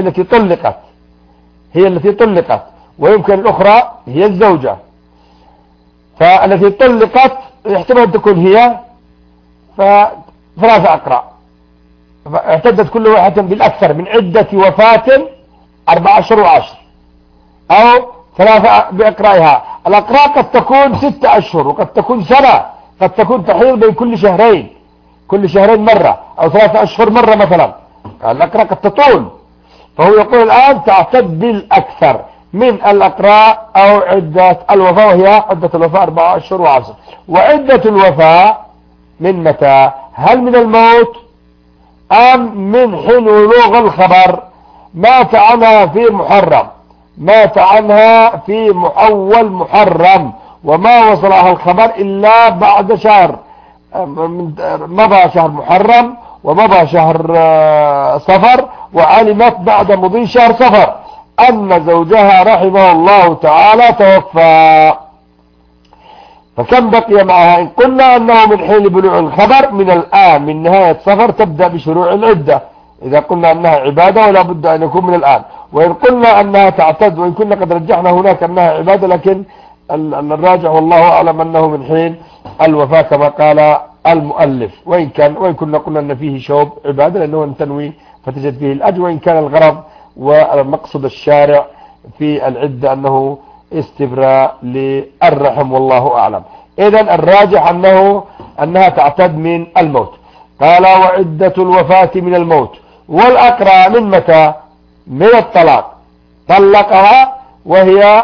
التي طلقت، ويمكن الأخرى هي الزوجة. فالتي طلقت يحتمل أن تكون هي، فثلاثة أقراء، اعتدت كل واحدة بالأكثر من عدة وفاة 4 أشهر و10، أو 3 بأقرائها. الأقراء قد تكون 6 أشهر، وقد تكون سنة، قد تكون تحيض بين كل شهرين مرة، أو 3 أشهر مرة مثلا. الأقراء قد تطول، فهو يقول الآن تعتد بالأكثر من الأقراء أو عدة الوفاة، وهي عدة الوفاة 4 أشهر و10. وعدة الوفاة من متى؟ هل من الموت أم من حين بلوغ الخبر؟ مات عنها في محرم، مات عنها في أول محرم، وما وصلها الخبر إلا بعد شهر، مضى شهر محرم ومضى شهر صفر، وعلمت بعد مضي شهر صفر أن زوجها رحمه الله تعالى توفى. فكم بقي معها؟ إن قلنا أنه من حين بلوغ الخبر من الآن، من نهاية صفر تبدأ بشروع العدة، إذا قلنا أنها عبادة ولا بد أن يكون من الآن. وإن قلنا أنها تعتد، وإن كنا قد رجحنا هناك أنها عبادة، لكن الراجع والله أعلم أنه من حين الوفاة كما قال المؤلف. وإن كنا قلنا أن فيه شوب عبادة لأنه تنوي فتجد فيه الأجر، وإن كان الغرض والمقصد الشارع في العدة أنه استبراء للرحم والله أعلم. إذن الراجح أنها تعتد من الموت. قال وعدة الوفاة من الموت. والأقرى من متى؟ من الطلاق، طلقها وهي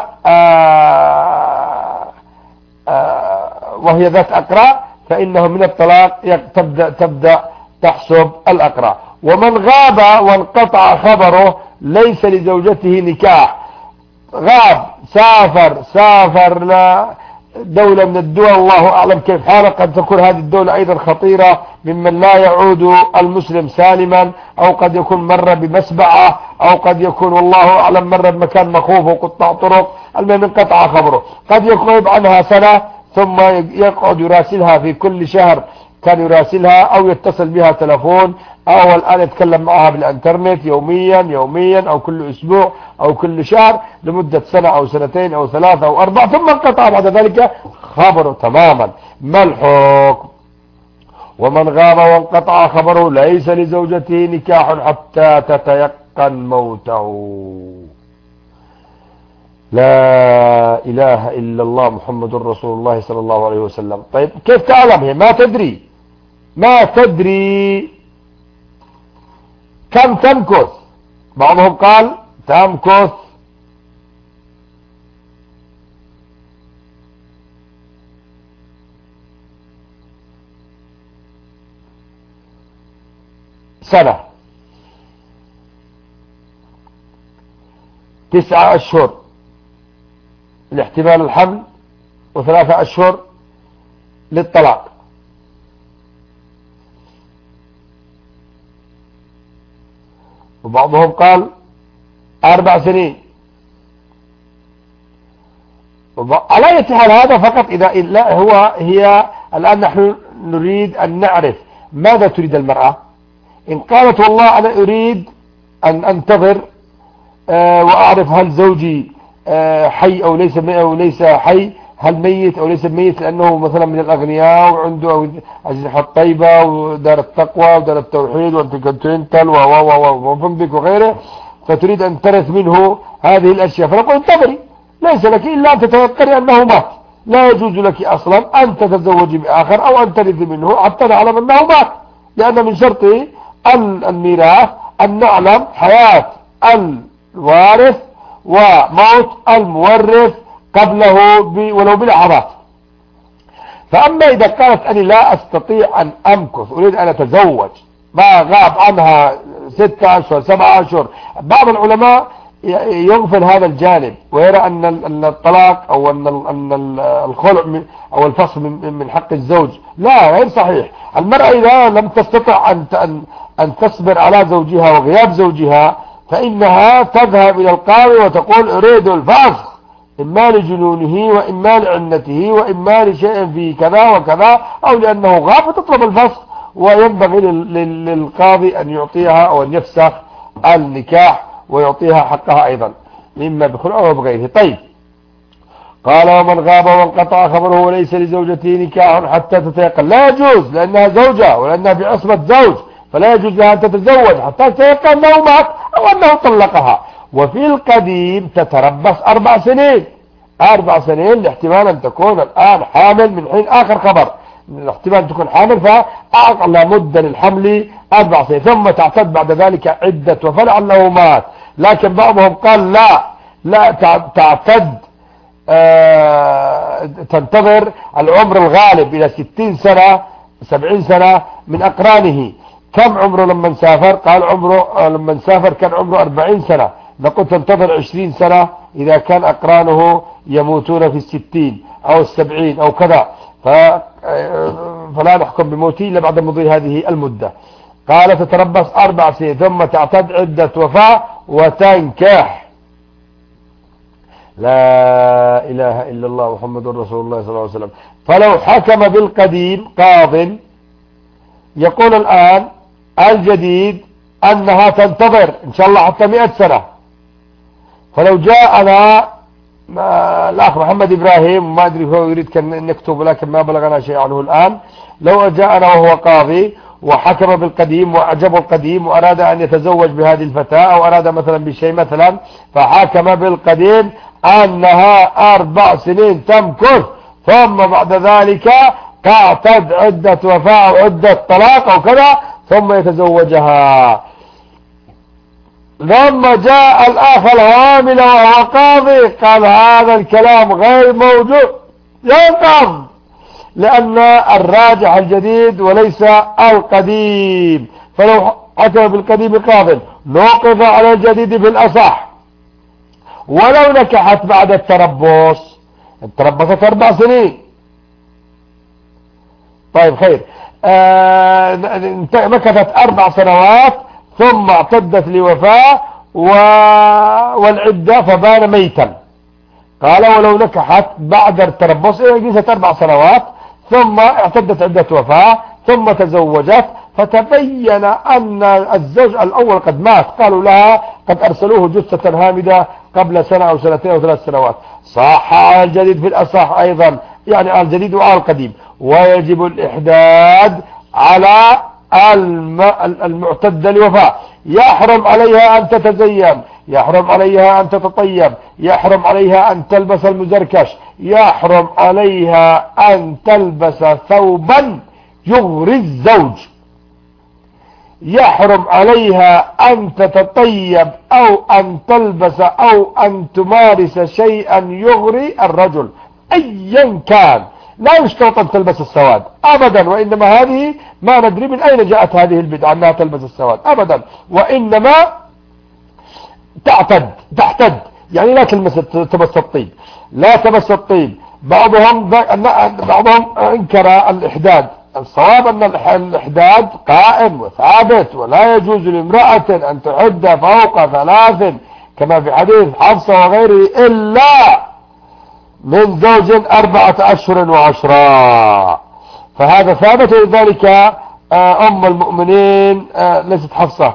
ذات أقرى، فإنه من الطلاق تبدأ تحسب الأقرى. ومن غاب وانقطع خبره ليس لزوجته نكاح، غاب سافر دولة من الدول، الله أعلم كيف حاله، قد تكون هذه الدولة أيضا خطيرة ممن لا يعود المسلم سالما، أو قد يكون مر بمسبعة، أو قد يكون والله أعلم مر بمكان مخوف وقطع طرق، المهم انقطع خبره. قد يغيب عنها سنة ثم يقعد يراسلها في كل شهر، كان يراسلها أو يتصل بها تلفون، أو الآن يتكلم معها بالإنترنت يوميا أو كل أسبوع أو كل شهر لمدة سنة أو سنتين أو 3 أو 4، ثم انقطع بعد ذلك خبره تماما. ما الحكم؟ ومن غاب وانقطع خبره ليس لزوجته نكاح حتى تتيقن موته. لا إله إلا الله محمد رسول الله صلى الله عليه وسلم. طيب كيف تعلم؟ هي ما تدري كم تمكث. بعضهم قال تمكث سنة، 9 أشهر لاحتمال الحمل، و3 أشهر للطلاق. وبعضهم قال 4 سنين. على أي حال هذا فقط إذا هي الآن نحن نريد أن نعرف ماذا تريد المرأة. إن قالت والله أنا أريد أن أنتظر وأعرف هل زوجي حي أو ليس حي، هل ميت أو ليس ميت، لأنه مثلا من الأغنياء وعنده أجنحة طيبة ودار التقوى ودار التوحيد والانتركونتيننتال وفندق وغيره، فتريد أن ترث منه هذه الأشياء، فنقول انتظري، ليس لك إلا أن تتذكري أنه مات، لا يجوز لك أصلا أن تتزوجي بآخر أو أن ترثي منه حتى نعلم أنه مات، لأن من شرط الميراث أن نعلم حياة الوارث وموت المورث قبله ولو بلحظات. فأما إذا قالت أني لا أستطيع أن أمكث، أريد أن أتزوج، ما غاب عنها 6 أشهر 7 أشهر، بعض العلماء يغفل هذا الجانب ويرى أن الطلاق أو أن الخلع أو الفصل من حق الزوج، لا، غير صحيح. المرأة إذا لم تستطع أن تصبر على زوجها وغياب زوجها فإنها تذهب إلى القاضي وتقول أريد الفسخ، إما لجنونه وإما لعنته وإما لشيء في كذا وكذا أو لأنه غاب، فتطلب الفسخ. وينبغي للقاضي أن يعطيها أو أن يفسخ النكاح ويعطيها حقها أيضا، إما بخلع أو بغيره. طيب، قال ومن غاب وانقطع خبره وليس لزوجته نكاح حتى تتيقن، لا يجوز، لأنها زوجة ولأنها بعصمة زوج، فلا يجوز لها أن تتزوج حتى تتيقن أنه مات أو أنه طلقها. وفي القديم تتربص 4 سنين، 4 سنين لاحتمال أن تكون الآن حامل من حين آخر خبر، الاحتمال أن تكون حامل، فأعطى مدة للحمل 4 سنين، ثم تعتد بعد ذلك عدة وفلعله مات. لكن بعضهم قال لا تعتد، تنتظر العمر الغالب إلى 60 سنة 70 سنة من أقرانه. كم عمره لما نسافر؟ قال عمره لما نسافر كان عمره 40 سنة، نقول تنتظر 20 سنة إذا كان أقرانه يموتون في 60 أو 70 أو كذا، فلا نحكم بموته إلا بعد مضي هذه المدة. قال تتربص 4 سنين ثم تعتد عدة وفاة وتنكح. لا إله إلا الله محمد رسول الله صلى الله عليه وسلم. فلو حكم بالقديم قاض يقول الآن الجديد أنها تنتظر إن شاء الله حتى 100 سنة، فلو جاءنا الأخ محمد إبراهيم، ما أدري هو يريد كان نكتب لكن ما بلغنا شيء عنه الآن، لو جاءنا وهو قاضي وحكم بالقديم وأعجبه القديم وأراد أن يتزوج بهذه الفتاة أو أراد مثلا بشيء مثلا، فحكم بالقديم أنها 4 سنين تمكث ثم بعد ذلك تعتد عدة وفاة أو عدة طلاق أو كذا ثم يتزوجها. لما جاء الأخ العامل وهو قاضي قال هذا الكلام غير موجود، ينقض، لأن الراجح الجديد وليس القديم. فلو حكم بالقديم قاض نوقف على الجديد بالأصح. ولو نكحت بعد التربص، تربصت 4 سنين، طيب خير، مكثت 4 سنوات ثم اعتدت لوفاة والعدة فبان ميتا. قال ولو نكحت بعد التربص جلست 4 سنوات ثم اعتدت عدة وفاة ثم تزوجت فتبين أن الزوج الأول قد مات، قالوا لها قد أرسلوه جثة هامدة قبل سنة أو 2 أو 3 سنوات، صح على الجديد في الأصح أيضا، يعني على الجديد وعلى القديم. ويجب الإحداد على المعتدة لوفاة، يحرم عليها أن تتزين، يحرم عليها أن تتطيب، يحرم عليها أن تلبس المزركش، يحرم عليها أن تلبس ثوبا يغري الزوج، يحرم عليها أن تتطيب أو أن تلبس أو أن تمارس شيئا يغري الرجل أيا كان. لا يشترط أن تلبس السواد أبدا، وإنما هذه ما ندري من أين جاءت هذه البدعة أنها تلبس السواد أبدا، وإنما تحتد، يعني لا تمس الطيب، لا تمس الطيب. بعضهم انكر الإحداد. الصواب أن الإحداد قائم وثابت، ولا يجوز لامرأة أن تحد فوق 3 كما في حديث حفصة وغيره إلا من زوج 4 أشهر و10، فهذا ثابت. لذلك أم المؤمنين ليست حفصة،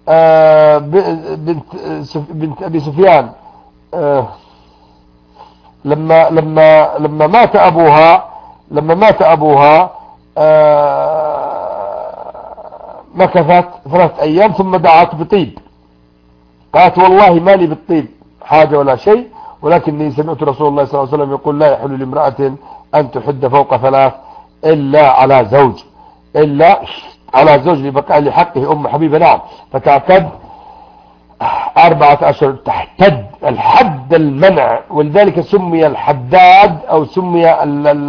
بنت أبي سفيان، لما مات أبوها مكثت 3 أيام ثم دعت بطيب، قالت والله ما لي بالطيب حاجة ولا شيء، ولكني سمعت رسول الله صلى الله عليه وسلم يقول لا يحل لامرأة أن تحد فوق 3 إلا على زوج لبقاء لحقه أم حبيبة. نعم، فتعتد 4 أشهر، تحتد الحد المنع، ولذلك سمي الحداد أو سمي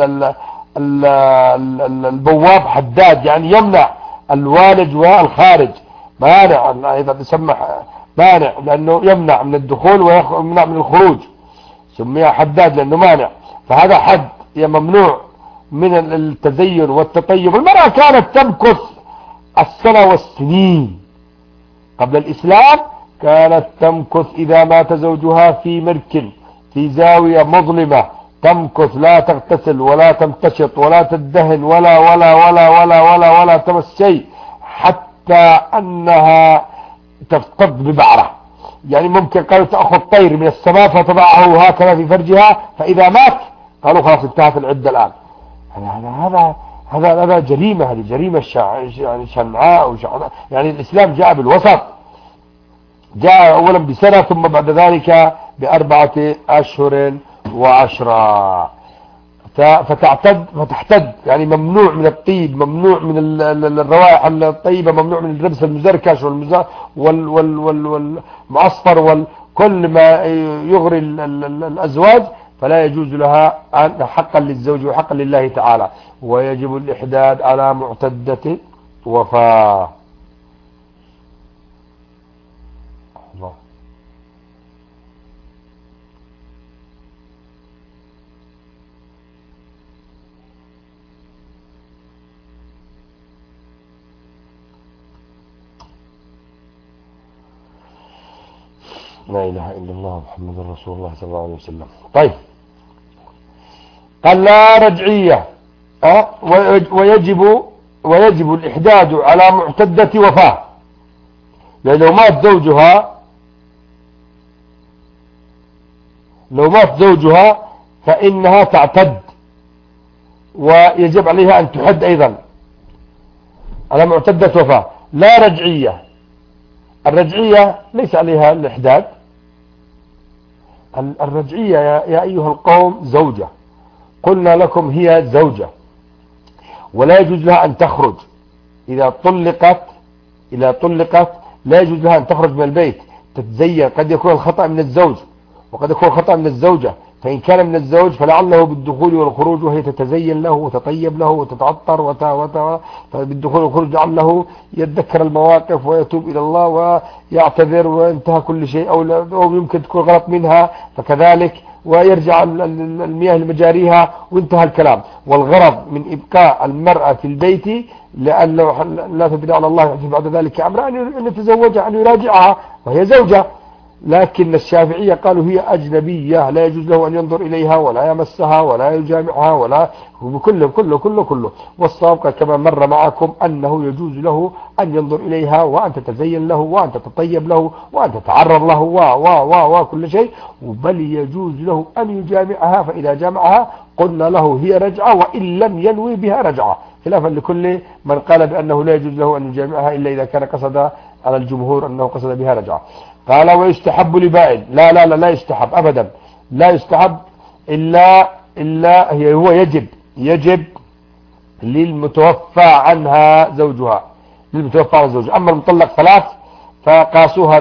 البواب حداد، يعني يمنع الوالد والخارج، مانع. أيضا يسمى مانع لأنه يمنع من الدخول ويمنع من الخروج، سمي حداد لأنه مانع. فهذا حد ممنوع من التزين والتطيب. المرأة كانت تمكث السنة والسنين قبل الإسلام، كانت تمكث إذا مات زوجها في مركن في زاوية مظلمة، تمكث لا تغتسل ولا تمتشط ولا تدهن ولا تمس شيء، حتى أنها تفتض ببعرة. يعني ممكن قالوا تأخذ طير من السماء فتضعه هكذا في فرجها، فإذا مات قالوا خلاص انتهت العدة الآن. هذا جريمة، هذه جريمة يعني شنعاء يعني الإسلام جاء بالوسط، جاء أولا بسنة ثم بعد ذلك ب4 أشهر و10. فتحتد يعني ممنوع من الطيب، ممنوع من الروائح الطيبة، ممنوع من اللبس المزركش والمعصفر وكل ما يغري الأزواج، فلا يجوز لها حقا للزوج وحقا لله تعالى. ويجب الإحداد على معتدة وفاة. الله. لا إله إلا الله محمد رسول الله صلى الله عليه وسلم. طيب، قال لا رجعية، ويجب الإحداد على معتدة وفاة. يعني لو مات زوجها فإنها تعتد، ويجب عليها أن تحد أيضا على معتدة وفاة. لا رجعية، الرجعية ليس عليها الإحداد. الرجعية يا أيها القوم زوجة، قلنا لكم هي زوجة، ولا يجوز لها أن تخرج إذا طلقت لا يجوز لها أن تخرج من البيت تتزين. قد يكون الخطأ من الزوج وقد يكون الخطأ من الزوجة، فإن كان من الزوج فلعله بالدخول والخروج وهي تتزين له وتطيب له وتتعطر فبالدخول والخروج لعله يتذكر المواقف ويتوب إلى الله ويعتذر وانتهى كل شيء، أو يمكن تكون غلط منها فكذلك، ويرجع المياه لمجاريها وانتهى الكلام. والغرض من إبقاء المرأة في البيت لأن لا تدري على الله يحدث بعد ذلك أمر أن يتزوجها، أن يراجعها، وهي زوجة. لكن الشافعية قالوا هي أجنبية، لا يجوز له أن ينظر إليها ولا يمسها ولا يجامعها ولا كله. والصواب كما مر معكم أنه يجوز له أن ينظر إليها وأن تتزين له وأن تتطيب له وأن تتعرض له كل شيء، بل يجوز له أن يجامعها. فإذا جامعها قلنا له هي رجعة وإن لم ينوي بها رجعة، خلافا لكل من قال بأنه لا يجوز له أن يجامعها إلا إذا كان قصد على الجمهور أنه قصد بها رجعة. قال ويستحب لبائن. لا يستحب أبدا، لا يستحب إلا هو يجب للمتوفى عنها زوجها، أما المطلق 3 فقاسوها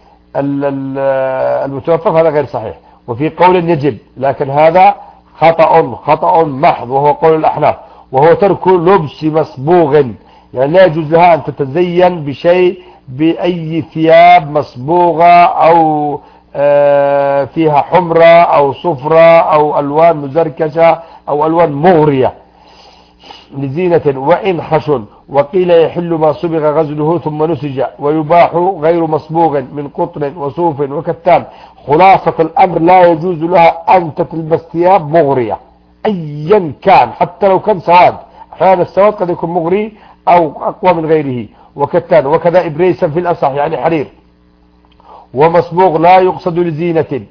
بالمتوفى، هذا غير صحيح. وفي قول يجب، لكن هذا خطأ محض، وهو قول الأحناف، وهو ترك لبس مصبوغ. يعني لا يجوز لها أن تتزين بأي ثياب مصبوغة أو فيها حمرة أو صفرة أو ألوان مزركشة أو ألوان مغرية لزينة وإن خشن. وقيل يحل ما صبغ غزله ثم نسج، ويباح غير مصبوغ من قطن وصوف وكتان. خلاصة الأمر لا يجوز لها أن تلبس ثياب مغرية أيا كان، حتى لو كان سواد. أحيانا السواد قد يكون مغري أو أقوى من غيره، وكتان. وكذا إبريسا في الأصح يعني حرير. ومصبوغ لا يقصد لزينة.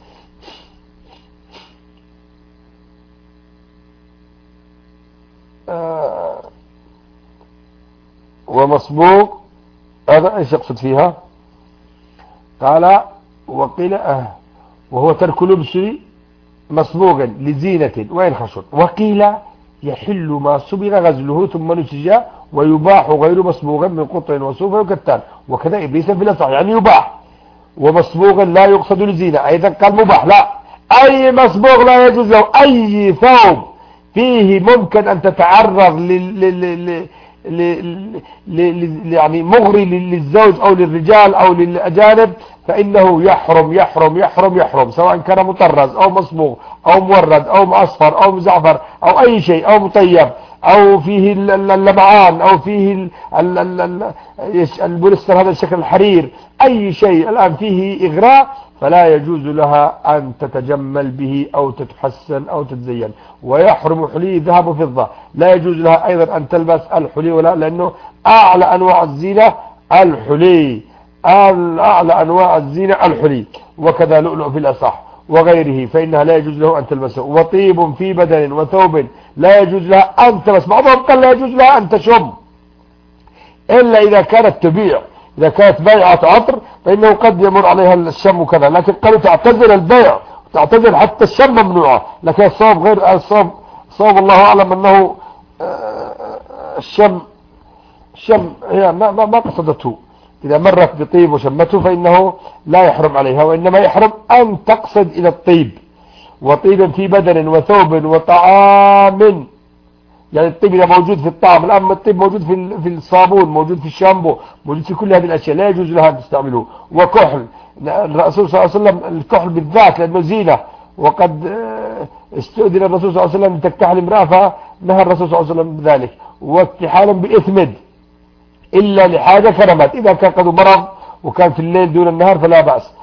ومصبوغ هذا ايش يقصد فيها؟ قال وقيل وهو ترك لبس مصبوغا لزينة وإن خشن. وقيل يحل ما صبغ غزله ثم نسج، ويباح غير مصبوغ من قطن وصوف وكتان. وكذا إبليس في الأصح يعني يباح. ومصبوغا لا يقصد لزينة، أيضا قال مباح. لا، أي مصبوغ لا يجوز له. أي ثوب فيه ممكن أن تتعرض يعني مغري للزوج أو للرجال أو للأجانب، فإنه يحرم يحرم يحرم يحرم، سواء كان مطرز أو مصبوغ أو مورد أو معصفر أو مزعفر أو أي شيء أو مطيب أو فيه اللمعان أو فيه البوليستر هذا الشكل الحرير، أي شيء الآن فيه إغراء فلا يجوز لها أن تتجمل به أو تتحسن أو تتزين. ويحرم حلي ذهب وفضة، لا يجوز لها أيضا أن تلبس الحلي، ولا لأنه أعلى أنواع الزينة الحلي، أعلى أنواع الزينة الحلي، وكذا لؤلؤ في الأصح وغيره فإنها لا يجوز له أن تلبسه. وطيب في بدن وثوب لا يجوز لها أن تلبس، بعضهم قال لا يجوز لها أن تشم إلا إذا كانت تبيع، إذا كانت بيعة عطر فإنه قد يمر عليها الشم وكذا، لكن قالوا تعتزل البيع، تعتزل حتى الشم ممنوعة، لكن الصواب غير الصواب الله أعلم أنه الشم هي ما قصدته، إذا مرت بطيب وشمته فإنه لا يحرم عليها، وإنما يحرم أن تقصد إلى الطيب. وطيب في بدن وثوب وطعام، يعني الطيب إذا موجود في الطعام، الآن الطيب موجود في الصابون، موجود في الشامبو، موجود في كل هذه الأشياء لا يجوز لها أن تستعمله. وكحل، الرسول صلى الله عليه وسلم الكحل بالذات لأنه زينة، وقد استؤذن الرسول صلى الله عليه وسلم تكتحل امرأة فنهى الرسول صلى الله عليه وسلم بذلك. واكتحالا بإثمد إلا لحاجة كرمت، إذا كان قد مرض وكان في الليل دون النهار فلا بأس.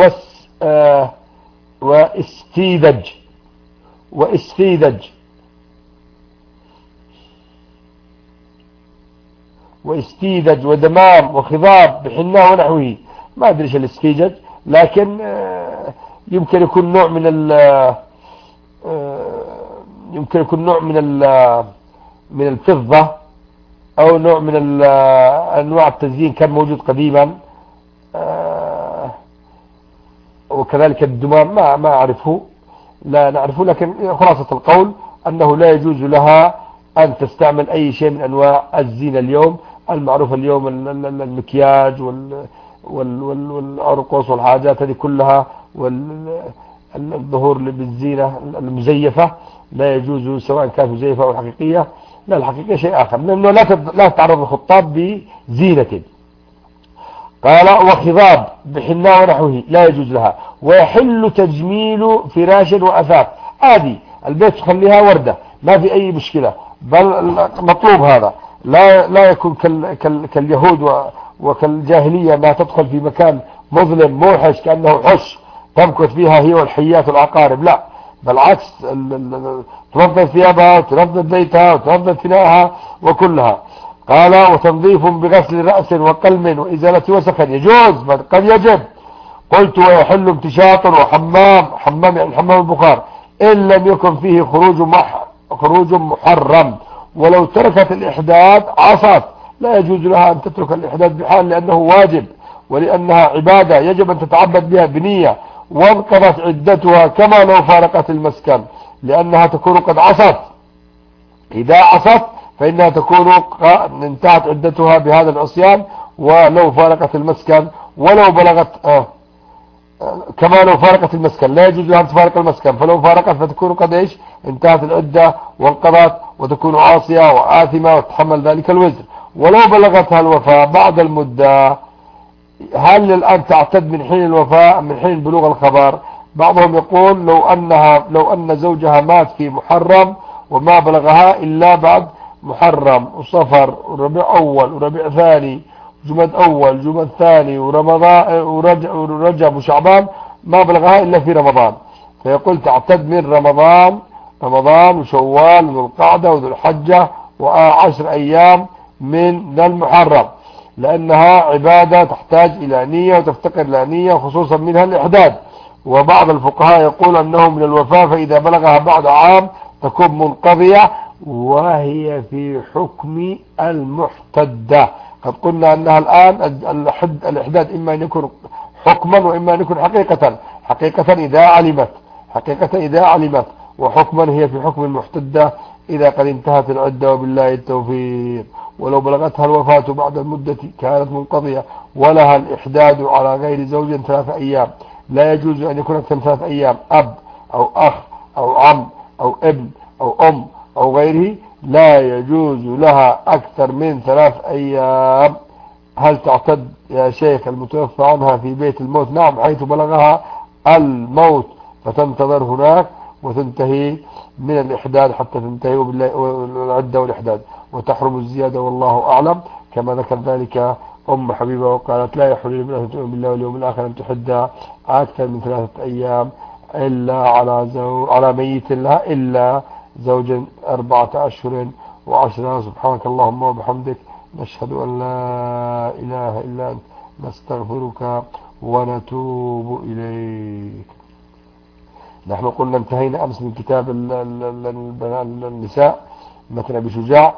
واستيدج ودمام وخضاب بحناء ونحوه، ما أدري ايش الاستيدج، لكن يمكن يكون نوع من الفضة أو نوع من أنواع التزيين كان موجود قديما، وكذلك الدمام ما أعرفه، لا نعرفه، لكن خلاصة القول أنه لا يجوز لها أن تستعمل أي شيء من أنواع الزينة اليوم المعروفة اليوم، المكياج والأرقص والحاجات هذه كلها، والظهور بالزينة المزيفة لا يجوز، سواء كانت مزيفة أو حقيقية. لا، الحقيقة شيء آخر، لأنه لا تتعرض الخطاب بزينة. قال وخضاب بحناء ونحوه لا يجوز لها. ويحل تجميل فراش وأثاث، عادي البيت تخليها وردة ما في أي مشكلة، بل مطلوب هذا، لا يكون كاليهود وكالجاهلية ما تدخل في مكان مظلم موحش كأنه حش تمكث فيها هي والحيات والعقارب، لا، بالعكس تنظف ثيابها وتنظف بيتها وتنظف فنائها وكلها. قال وتنظيف بغسل رأس وقلم وإزالة وسخ يجوز، قد يجب. قلت ويحل امتشاط وحمام، يعني الحمام البخار، إن لم يكن فيه خروج محرم. ولو تركت الإحداث عصت، لا يجوز لها أن تترك الإحداث بحال، لأنه واجب ولأنها عبادة يجب أن تتعبد بها بنية. وانقضت عدتها كما لو فارقت المسكن، لأنها تكون قد عصت، إذا عصت فإنها تكون انتهت عدتها بهذا العصيان. ولو فارقت المسكن ولو بلغت كما لو فارقت المسكن، لا يجوز لها أن تفارق المسكن، فلو فارقت فتكون قد ايش انتهت العدة وانقضت، وتكون عاصية وآثمة وتحمل ذلك الوزر. ولو بلغتها الوفاة بعد المدة، هل الآن تعتد من حين الوفاة من حين بلوغ الخبر؟ بعضهم يقول لو أن زوجها مات في محرم وما بلغها إلا بعد محرم وصفر وربيع أول وربيع ثاني جماد أول جماد ثاني ورمضان ورجب وشعبان، ما بلغها إلا في رمضان، فيقول تعتد من رمضان وشوال وذو القعدة وذو الحجة و10 أيام من المحرم، لأنها عبادة تحتاج إلى نية وتفتقر إلى نية، خصوصا منها الإحداد. وبعض الفقهاء يقول أنه من الوفاة، فإذا بلغها بعد عام تكون منقضية، وهي في حكم المحتدة. قد قلنا أنها الآن الإحداد إما أن يكون حكما وإما أن يكون حقيقة إذا علمت، وحكما هي في حكم المحتدة إذا قد انتهت العدة، وبالله التوفيق. ولو بلغتها الوفاة بعد المدة كانت منقضية، ولها الإحداد على غير زوج 3 أيام، لا يجوز أن يكون أكثر من 3 أيام، أب أو أخ أو عم أو ابن أو أم أو غيره، لا يجوز لها أكثر من 3 أيام. هل تعتد يا شيخ المتوفى عنها في بيت الموت؟ نعم، حيث بلغها الموت فتنتظر هناك وتنتهي من الإحداد حتى تنتهي بالعدة والإحداد، وتحرم الزيادة والله أعلم، كما ذكر ذلك أم حبيبة وقالت لا يحل لامرأة تؤمن بالله واليوم الآخر أن تحد أكثر من 3 أيام إلا على ميت لها إلا زوجا 4 أشهر و10. سبحانك اللهم وبحمدك، نشهد أن لا إله إلا أنت، نستغفرك ونتوب إليك. نحن قلنا انتهينا أمس من كتاب النساء مثل أبي شجاع،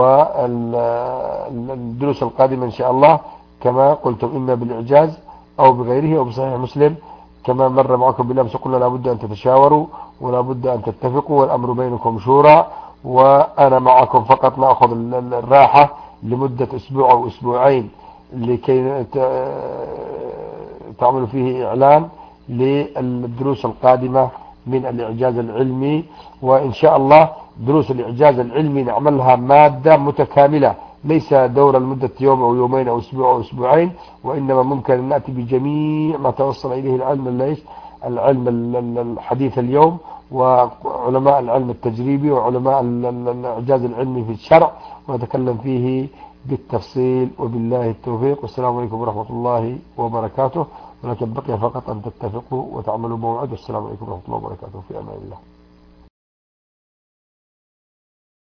والدروس القادمة إن شاء الله كما قلتم إما بالإعجاز أو بغيره أو بصحيح مسلم. كما مر معكم بالأمس قلنا لابد أن تتشاوروا ولابد أن تتفقوا والأمر بينكم شورى، وأنا معكم فقط نأخذ الراحة لمدة أسبوع أو أسبوعين لكي تعملوا فيه إعلان للدروس القادمة من الإعجاز العلمي. وإن شاء الله دروس الإعجاز العلمي نعملها مادة متكاملة، ليس دورة لمدة يوم أو يومين أو أسبوع أو أسبوعين، وإنما ممكن أن نأتي بجميع ما توصل إليه العلم الحديث اليوم، وعلماء العلم التجريبي وعلماء الإعجاز العلمي في الشرع، ونتكلم فيه بالتفصيل. وبالله التوفيق، والسلام عليكم ورحمة الله وبركاته. ولكن بقي فقط أن تتفقوا وتعملوا موعد. والسلام عليكم ورحمة الله وبركاته، في أمان الله.